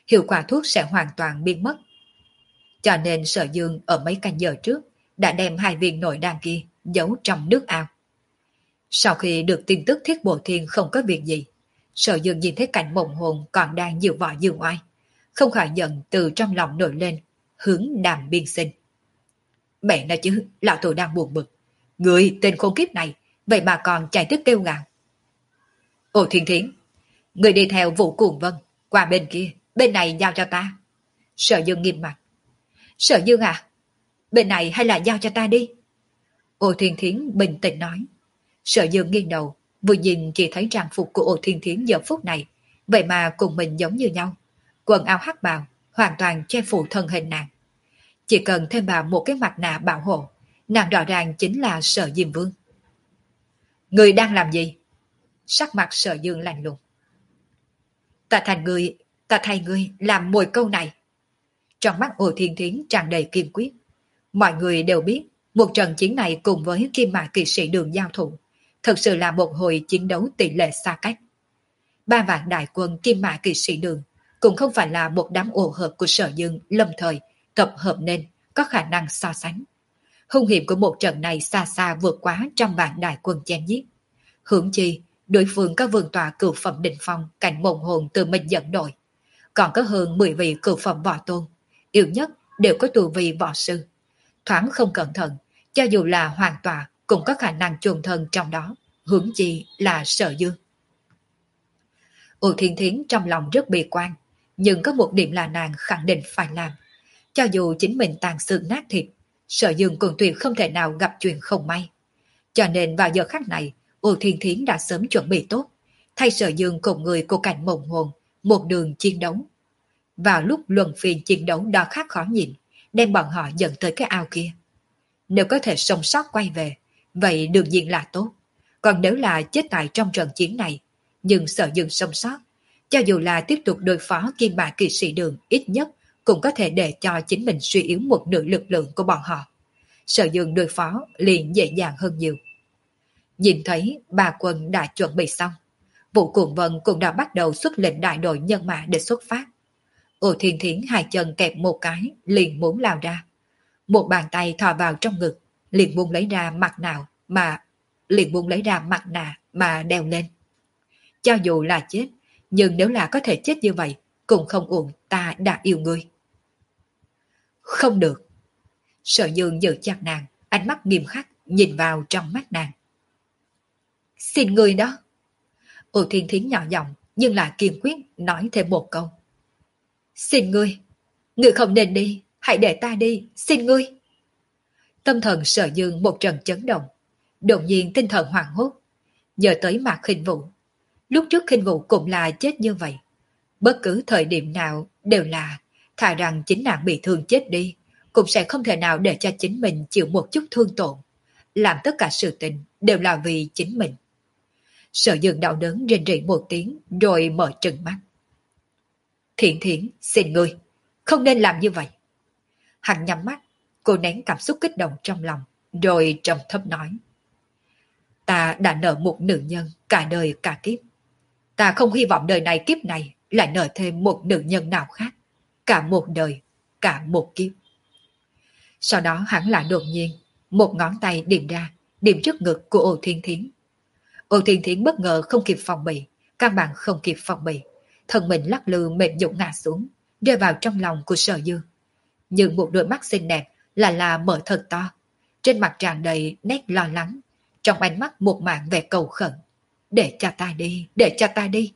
hiệu quả thuốc sẽ hoàn toàn biến mất. Cho nên Sở Dương ở mấy canh giờ trước đã đem hai viên nội đan kia giấu trong nước ao. Sau khi được tin tức Thiết Bộ Thiên không có việc gì, Sở Dương nhìn thấy cảnh Mộng Hồn còn đang diều võ dương oai, không khỏi giận từ trong lòng nổi lên, hướng Đàm Biên Sinh. Mẹ nói chứ, lão tổ đang buồn bực. Người tên khốn kiếp này, vậy mà còn chạy tức kêu gào. Ô Thiên Thiến, người đi theo Vũ Cuồng Vân, qua bên kia, bên này giao cho ta. Sở Dương nghiêm mặt. Sở Dương à, bên này hay là giao cho ta đi? Ô Thiên Thiến bình tĩnh nói. Sở Dương nghiêng đầu, vừa nhìn chỉ thấy trang phục của Ô Thiên Thiến giờ phút này, vậy mà cùng mình giống như nhau. Quần áo hắc bào, hoàn toàn che phủ thân hình nàng. Chỉ cần thêm vào một cái mặt nạ bảo hộ, nàng rõ ràng chính là Sở Diêm Vương. Người đang làm gì? Sắc mặt Sở Dương lạnh lùng. Ta thành người, ta thay ngươi làm mồi câu này. Trong mắt Ô Thiên Thiến tràn đầy kiên quyết. Mọi người đều biết, một trận chiến này cùng với Kim Mã Kỵ Sĩ Đường giao thủ, thực sự là một hồi chiến đấu tỷ lệ xa cách. Ba vạn đại quân Kim Mã Kỵ Sĩ Đường cũng không phải là một đám ổ hợp của Sở Dương lâm thời tập hợp nên có khả năng so sánh. Hung hiểm của một trận này xa xa vượt quá trăm vạn đại quân chém giết. Hướng chi, đối phương có vương tọa cửu phẩm đỉnh phong cảnh Mộng Hồn từ mình dẫn đội, còn có hơn mười vị cửu phẩm võ tôn, yếu nhất đều có tu vi võ sư. Thoáng không cẩn thận, cho dù là hoàng tọa cũng có khả năng chôn thân trong đó, hướng chi là Sở Dương. Ô Thiên Thiến trong lòng rất bi quan, nhưng có một điểm là nàng khẳng định phải làm. Cho dù chính mình tàn xương nát thịt, Sở Dương cũng tuyệt không thể nào gặp chuyện không may. Cho nên vào giờ khắc này, Ô Thiên Thiến đã sớm chuẩn bị tốt, thay Sở Dương cùng người của cảnh Mộng Hồn một đường chiến đấu. Vào lúc luân phiên chiến đấu đo khắc khó nhìn, đem bọn họ dẫn tới cái ao kia. Nếu có thể sống sót quay về, vậy đương nhiên là tốt. Còn nếu là chết tại trong trận chiến này, nhưng Sở Dương sống sót, cho dù là tiếp tục đối phó Kim Mã Kỵ Sĩ Đường, ít nhất cũng có thể để cho chính mình suy yếu một nửa lực lượng của bọn họ. Sở Dương đối phó liền dễ dàng hơn nhiều. Nhìn thấy ba quân đã chuẩn bị xong, Vũ Cuồng Vân cũng đã bắt đầu xuất lệnh đại đội nhân mã để xuất phát. Ô Thiên Thiến hai chân kẹp một cái, liền muốn lao ra. Một bàn tay thò vào trong ngực, liền muốn lấy ra mặt nào mà liền muốn lấy ra mặt nạ mà đeo lên. Cho dù là chết, nhưng nếu là có thể chết như vậy, cũng không uổng ta đã yêu ngươi. Không được. Sở Dương giữ chặt nàng, ánh mắt nghiêm khắc nhìn vào trong mắt nàng. Xin ngươi đó. Ô Thiên Thiến nhỏ giọng nhưng lại kiên quyết nói thêm một câu. Xin ngươi, ngươi không nên đi, hãy để ta đi, xin ngươi. Tâm thần Sở Dương một trận chấn động, đột nhiên tinh thần hoảng hốt, nhớ tới Mạc Khinh Vũ. Lúc trước Khinh Vũ cũng là chết như vậy. Bất cứ thời điểm nào đều là thà rằng chính nàng bị thương chết đi, cũng sẽ không thể nào để cho chính mình chịu một chút thương tổn. Làm tất cả sự tình đều là vì chính mình. Sở Dương đau đớn rên rỉ một tiếng rồi mở trừng mắt. Thiện Thiến, xin ngươi, không nên làm như vậy. Hắn nhắm mắt, cô nén cảm xúc kích động trong lòng, rồi trầm thấp nói. Ta đã nợ một nữ nhân cả đời cả kiếp. Ta không hy vọng đời này kiếp này lại nợ thêm một nữ nhân nào khác. Cả một đời, cả một kiếp. Sau đó hắn lại đột nhiên, một ngón tay điểm ra, điểm trước ngực của Ô Thiên Thiến. Ô Thiên Thiến bất ngờ không kịp phòng bị, căn bản không kịp phòng bị. Thân mình lắc lư mềm nhũn ngã xuống, rơi vào trong lòng của Sở Dương. Nhưng một đôi mắt xinh đẹp là là mở thật to, trên mặt tràn đầy nét lo lắng, trong ánh mắt một mảng vẻ cầu khẩn. Để cho ta đi, để cho ta đi.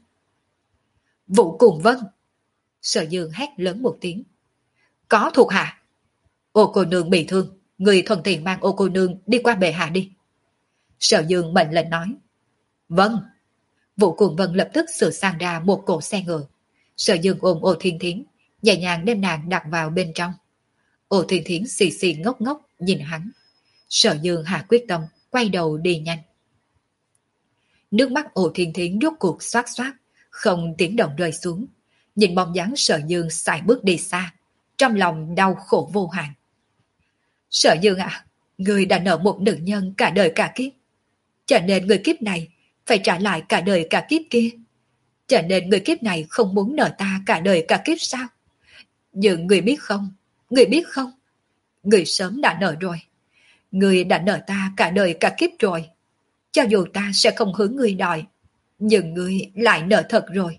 Vũ Cuồng Vân. Sở Dương hét lớn một tiếng. Có thuộc hạ. Ô cô nương bị thương, người thuận tiện mang ô cô nương đi qua bệ hạ đi. Sở Dương mệnh lệnh nói. Vâng. Vũ Cuồng Vân lập tức sửa sang ra một cỗ xe ngựa. Sở Dương ôm Ô Thiên Thiến, nhẹ nhàng đem nàng đặt vào bên trong. Ô Thiên Thiến xì xì ngốc ngốc nhìn hắn. Sở Dương hạ quyết tâm, quay đầu đi nhanh. Nước mắt Ô Thiên Thiến rốt cuộc xoát xoát, không tiếng động rơi xuống. Nhìn bóng dáng Sở Dương xài bước đi xa, trong lòng đau khổ vô hạn. Sở Dương à, người đã nợ một nữ nhân cả đời cả kiếp. Cho nên người kiếp này phải trả lại cả đời cả kiếp kia. Cho nên người kiếp này không muốn nợ ta cả đời cả kiếp sao? Nhưng người biết không, người biết không, người sớm đã nợ rồi. Người đã nợ ta cả đời cả kiếp rồi. Cho dù ta sẽ không hướng người đòi, nhưng người lại nợ thật rồi.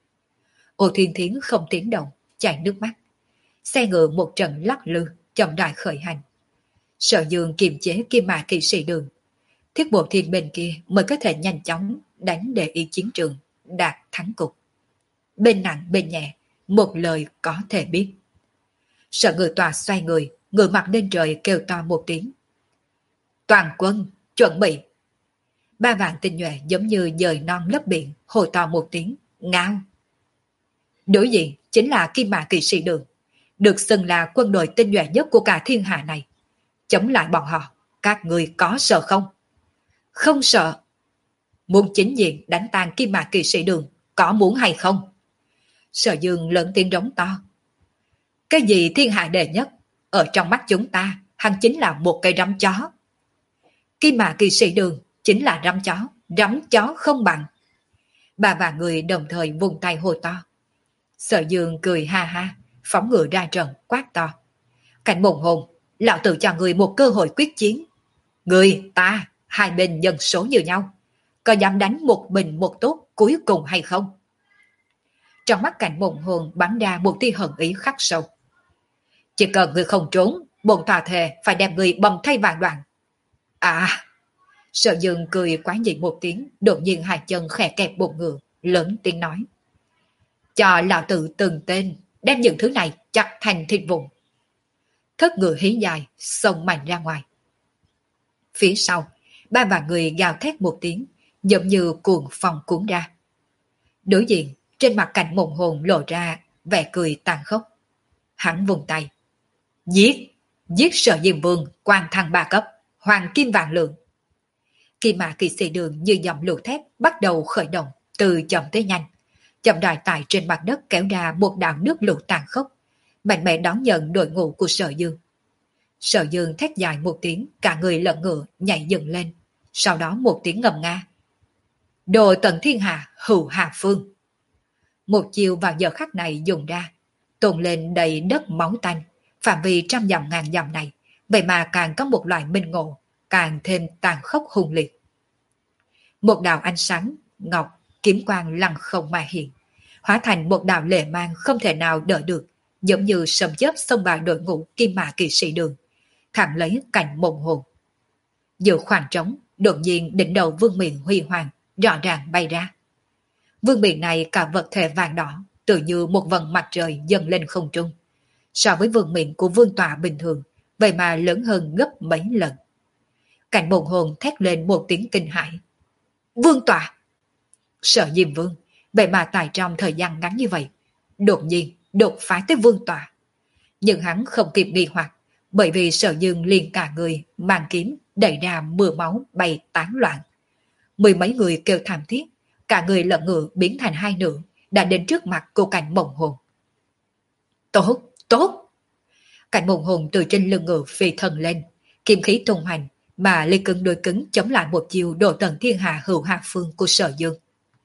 Ô Thiên Thiến không tiếng động, chảy nước mắt. Xe ngựa một trận lắc lư, chậm rãi khởi hành. Sở Dương kiềm chế Kim Mã Kỵ Sĩ Đường. Thiết Bộ Thiên bên kia mới có thể nhanh chóng đánh để ý chiến trường, đạt thắng cục. Bên nặng bên nhẹ, một lời có thể biết. Sở Ngự Tòa xoay người, ngửa mặt lên trời kêu to một tiếng. Toàn quân, chuẩn bị. Ba vạn tinh nhuệ giống như dời non lấp biển, hồ to một tiếng, ngao. Đối diện chính là Kim Mã Kỵ Sĩ Đường, được xưng là quân đội tinh nhuệ nhất của cả thiên hạ này. Chống lại bọn họ, các người có sợ không? Không sợ. Muốn chính diện đánh tan Kim Mã Kỵ Sĩ Đường, có muốn hay không? Sở Dương lớn tiếng rống to. Cái gì thiên hạ đệ nhất, ở trong mắt chúng ta, hắn chính là một cây rắm chó. Kim Mã Kỵ Sĩ Đường chính là rắm chó, rắm chó không bằng. Bà và người đồng thời vùng tay hô to. Sở Dương cười ha ha, phóng ngựa ra trận quát to. Cảnh Mộng Hồn, lão tử cho người một cơ hội quyết chiến. Người, ta, hai bên nhân số như nhau, có dám đánh một bình một tốt cuối cùng hay không? Trong mắt Cảnh Mộng Hồn bắn ra một tia hận ý khắc sâu. Chỉ cần người không trốn, bổn tòa thề phải đem người bầm thay vạn đoạn. À! Sở Dương cười quá dị một tiếng, đột nhiên hai chân khẽ kẹp bụng ngựa, lớn tiếng nói. Cho lão tử từng tên, đem những thứ này chặt thành thịt vụn. Thất ngựa hí dài, xông mạnh ra ngoài. Phía sau, ba vạn người gào thét một tiếng, giống như cuồng phong cuốn ra. Đối diện, trên mặt Cảnh Mộng Hồn lộ ra vẻ cười tàn khốc. Hắn vùng tay. Giết! Giết Sở Diêm Vương, quan thăng ba cấp, hoàng kim vạn lượng. Kim Mã Kỵ Sĩ Đường như dòng lũ thép bắt đầu khởi động, từ chậm tới nhanh. Chậm rãi tại trên mặt đất kéo ra một đạo nước lũ tàn khốc, mạnh mẽ đón nhận đội ngũ của Sở Dương. Sở Dương thét dài một tiếng, cả người lẫn ngựa nhảy dựng lên, sau đó một tiếng ngầm nga. Đồ tận thiên hạ, hữu hà phương. Một chiều vào giờ khắc này dùng ra, tồn lên đầy đất máu tanh, phạm vi trăm dặm ngàn dặm này, vậy mà càng có một loại minh ngộ, càng thêm tàn khốc hung liệt. Một đạo ánh sáng, ngọc, kiếm quang lăng không mà hiện, hóa thành một đạo lệ mang không thể nào đỡ được, giống như sấm chớp xông vào đội ngũ Kim Mã Kỵ Sĩ Đường, thẳng lấy Cảnh Mộng Hồn. Giữa khoảng trống, đột nhiên đỉnh đầu vương miện huy hoàng, rõ ràng bay ra. Vương miện này cả vật thể vàng đỏ, tự như một vầng mặt trời dâng lên không trung. So với vương miện của vương tọa bình thường, vậy mà lớn hơn gấp mấy lần. Cảnh Mộng Hồn thét lên một tiếng kinh hãi. Vương tọa! Sở Diêm Vương, vậy mà tại trong thời gian ngắn như vậy, đột nhiên đột phá tới vương tọa. Nhưng hắn không kịp nghi hoặc, bởi vì Sở Dương liền cả người mang kiếm đẩy ra mưa máu bay tán loạn. Mười mấy người kêu thảm thiết, cả người lẫn ngựa biến thành hai nửa, đã đến trước mặt của Cảnh Mộng Hồn. Tốt, tốt! Cảnh Mộng Hồn từ trên lưng ngựa phi thân lên, kiếm khí tung hành, mà lấy cứng đôi cứng chống lại một chiều độ tận thiên hạ hữu hạ phương của Sở Dương.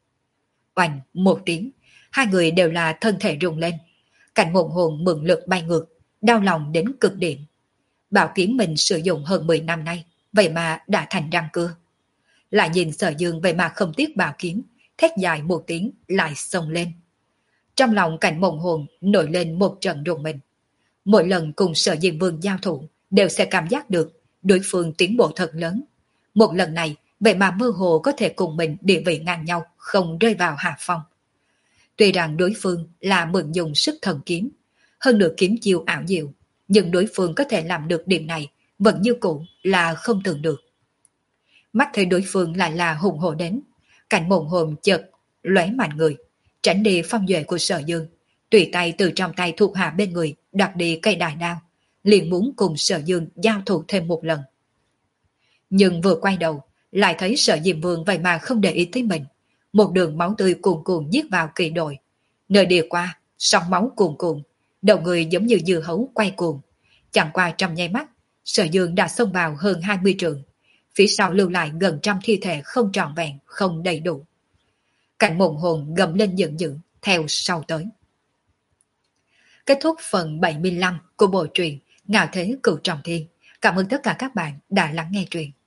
Oanh một tiếng, hai người đều là thân thể rung lên. Cảnh Mộng Hồn mượn lực bay ngược, đau lòng đến cực điểm. Bảo kiếm mình sử dụng hơn mười năm nay, vậy mà đã thành răng cưa. Lại nhìn Sở Dương vậy mà không tiếc bảo kiếm, thét dài một tiếng lại xông lên. Trong lòng Cảnh Mộng Hồn nổi lên một trận rùng mình. Mỗi lần cùng Sở Diêm Vương giao thủ đều sẽ cảm giác được đối phương tiến bộ thật lớn. Một lần này vậy mà mơ hồ có thể cùng mình địa vị ngang nhau, không rơi vào hạ phong. Tuy rằng đối phương là mượn dùng sức thần kiếm, hơn nữa kiếm chiêu ảo diệu, nhưng đối phương có thể làm được điểm này vẫn như cũ là không tưởng được. Mắt thấy đối phương lại là hùng hổ đến, Cảnh Mộng Hồn chợt lóe mạnh người, tránh đi phong duệ của Sở Dương, tùy tay từ trong tay thuộc hạ bên người đoạt đi cây đại đao, liền muốn cùng Sở Dương giao thủ thêm một lần. Nhưng vừa quay đầu, lại thấy Sở Diêm Vương vậy mà không để ý tới mình, một đường máu tươi cuồn cuộn giết vào kỳ đội, nơi đi qua sóng máu cuồn cuộn, đầu người giống như dưa hấu quay cuồng. Chẳng qua trong nháy mắt, Sở Dương đã xông vào hơn hai mươi trượng, phía sau lưu lại gần trăm thi thể không trọn vẹn, không đầy đủ. Cảnh mộng hồn gầm lên giận dữ, theo sau tới. Kết thúc phần bảy mươi lăm của bộ truyện Ngạo Thế Cửu Trọng Thiên. Cảm ơn tất cả các bạn đã lắng nghe truyện.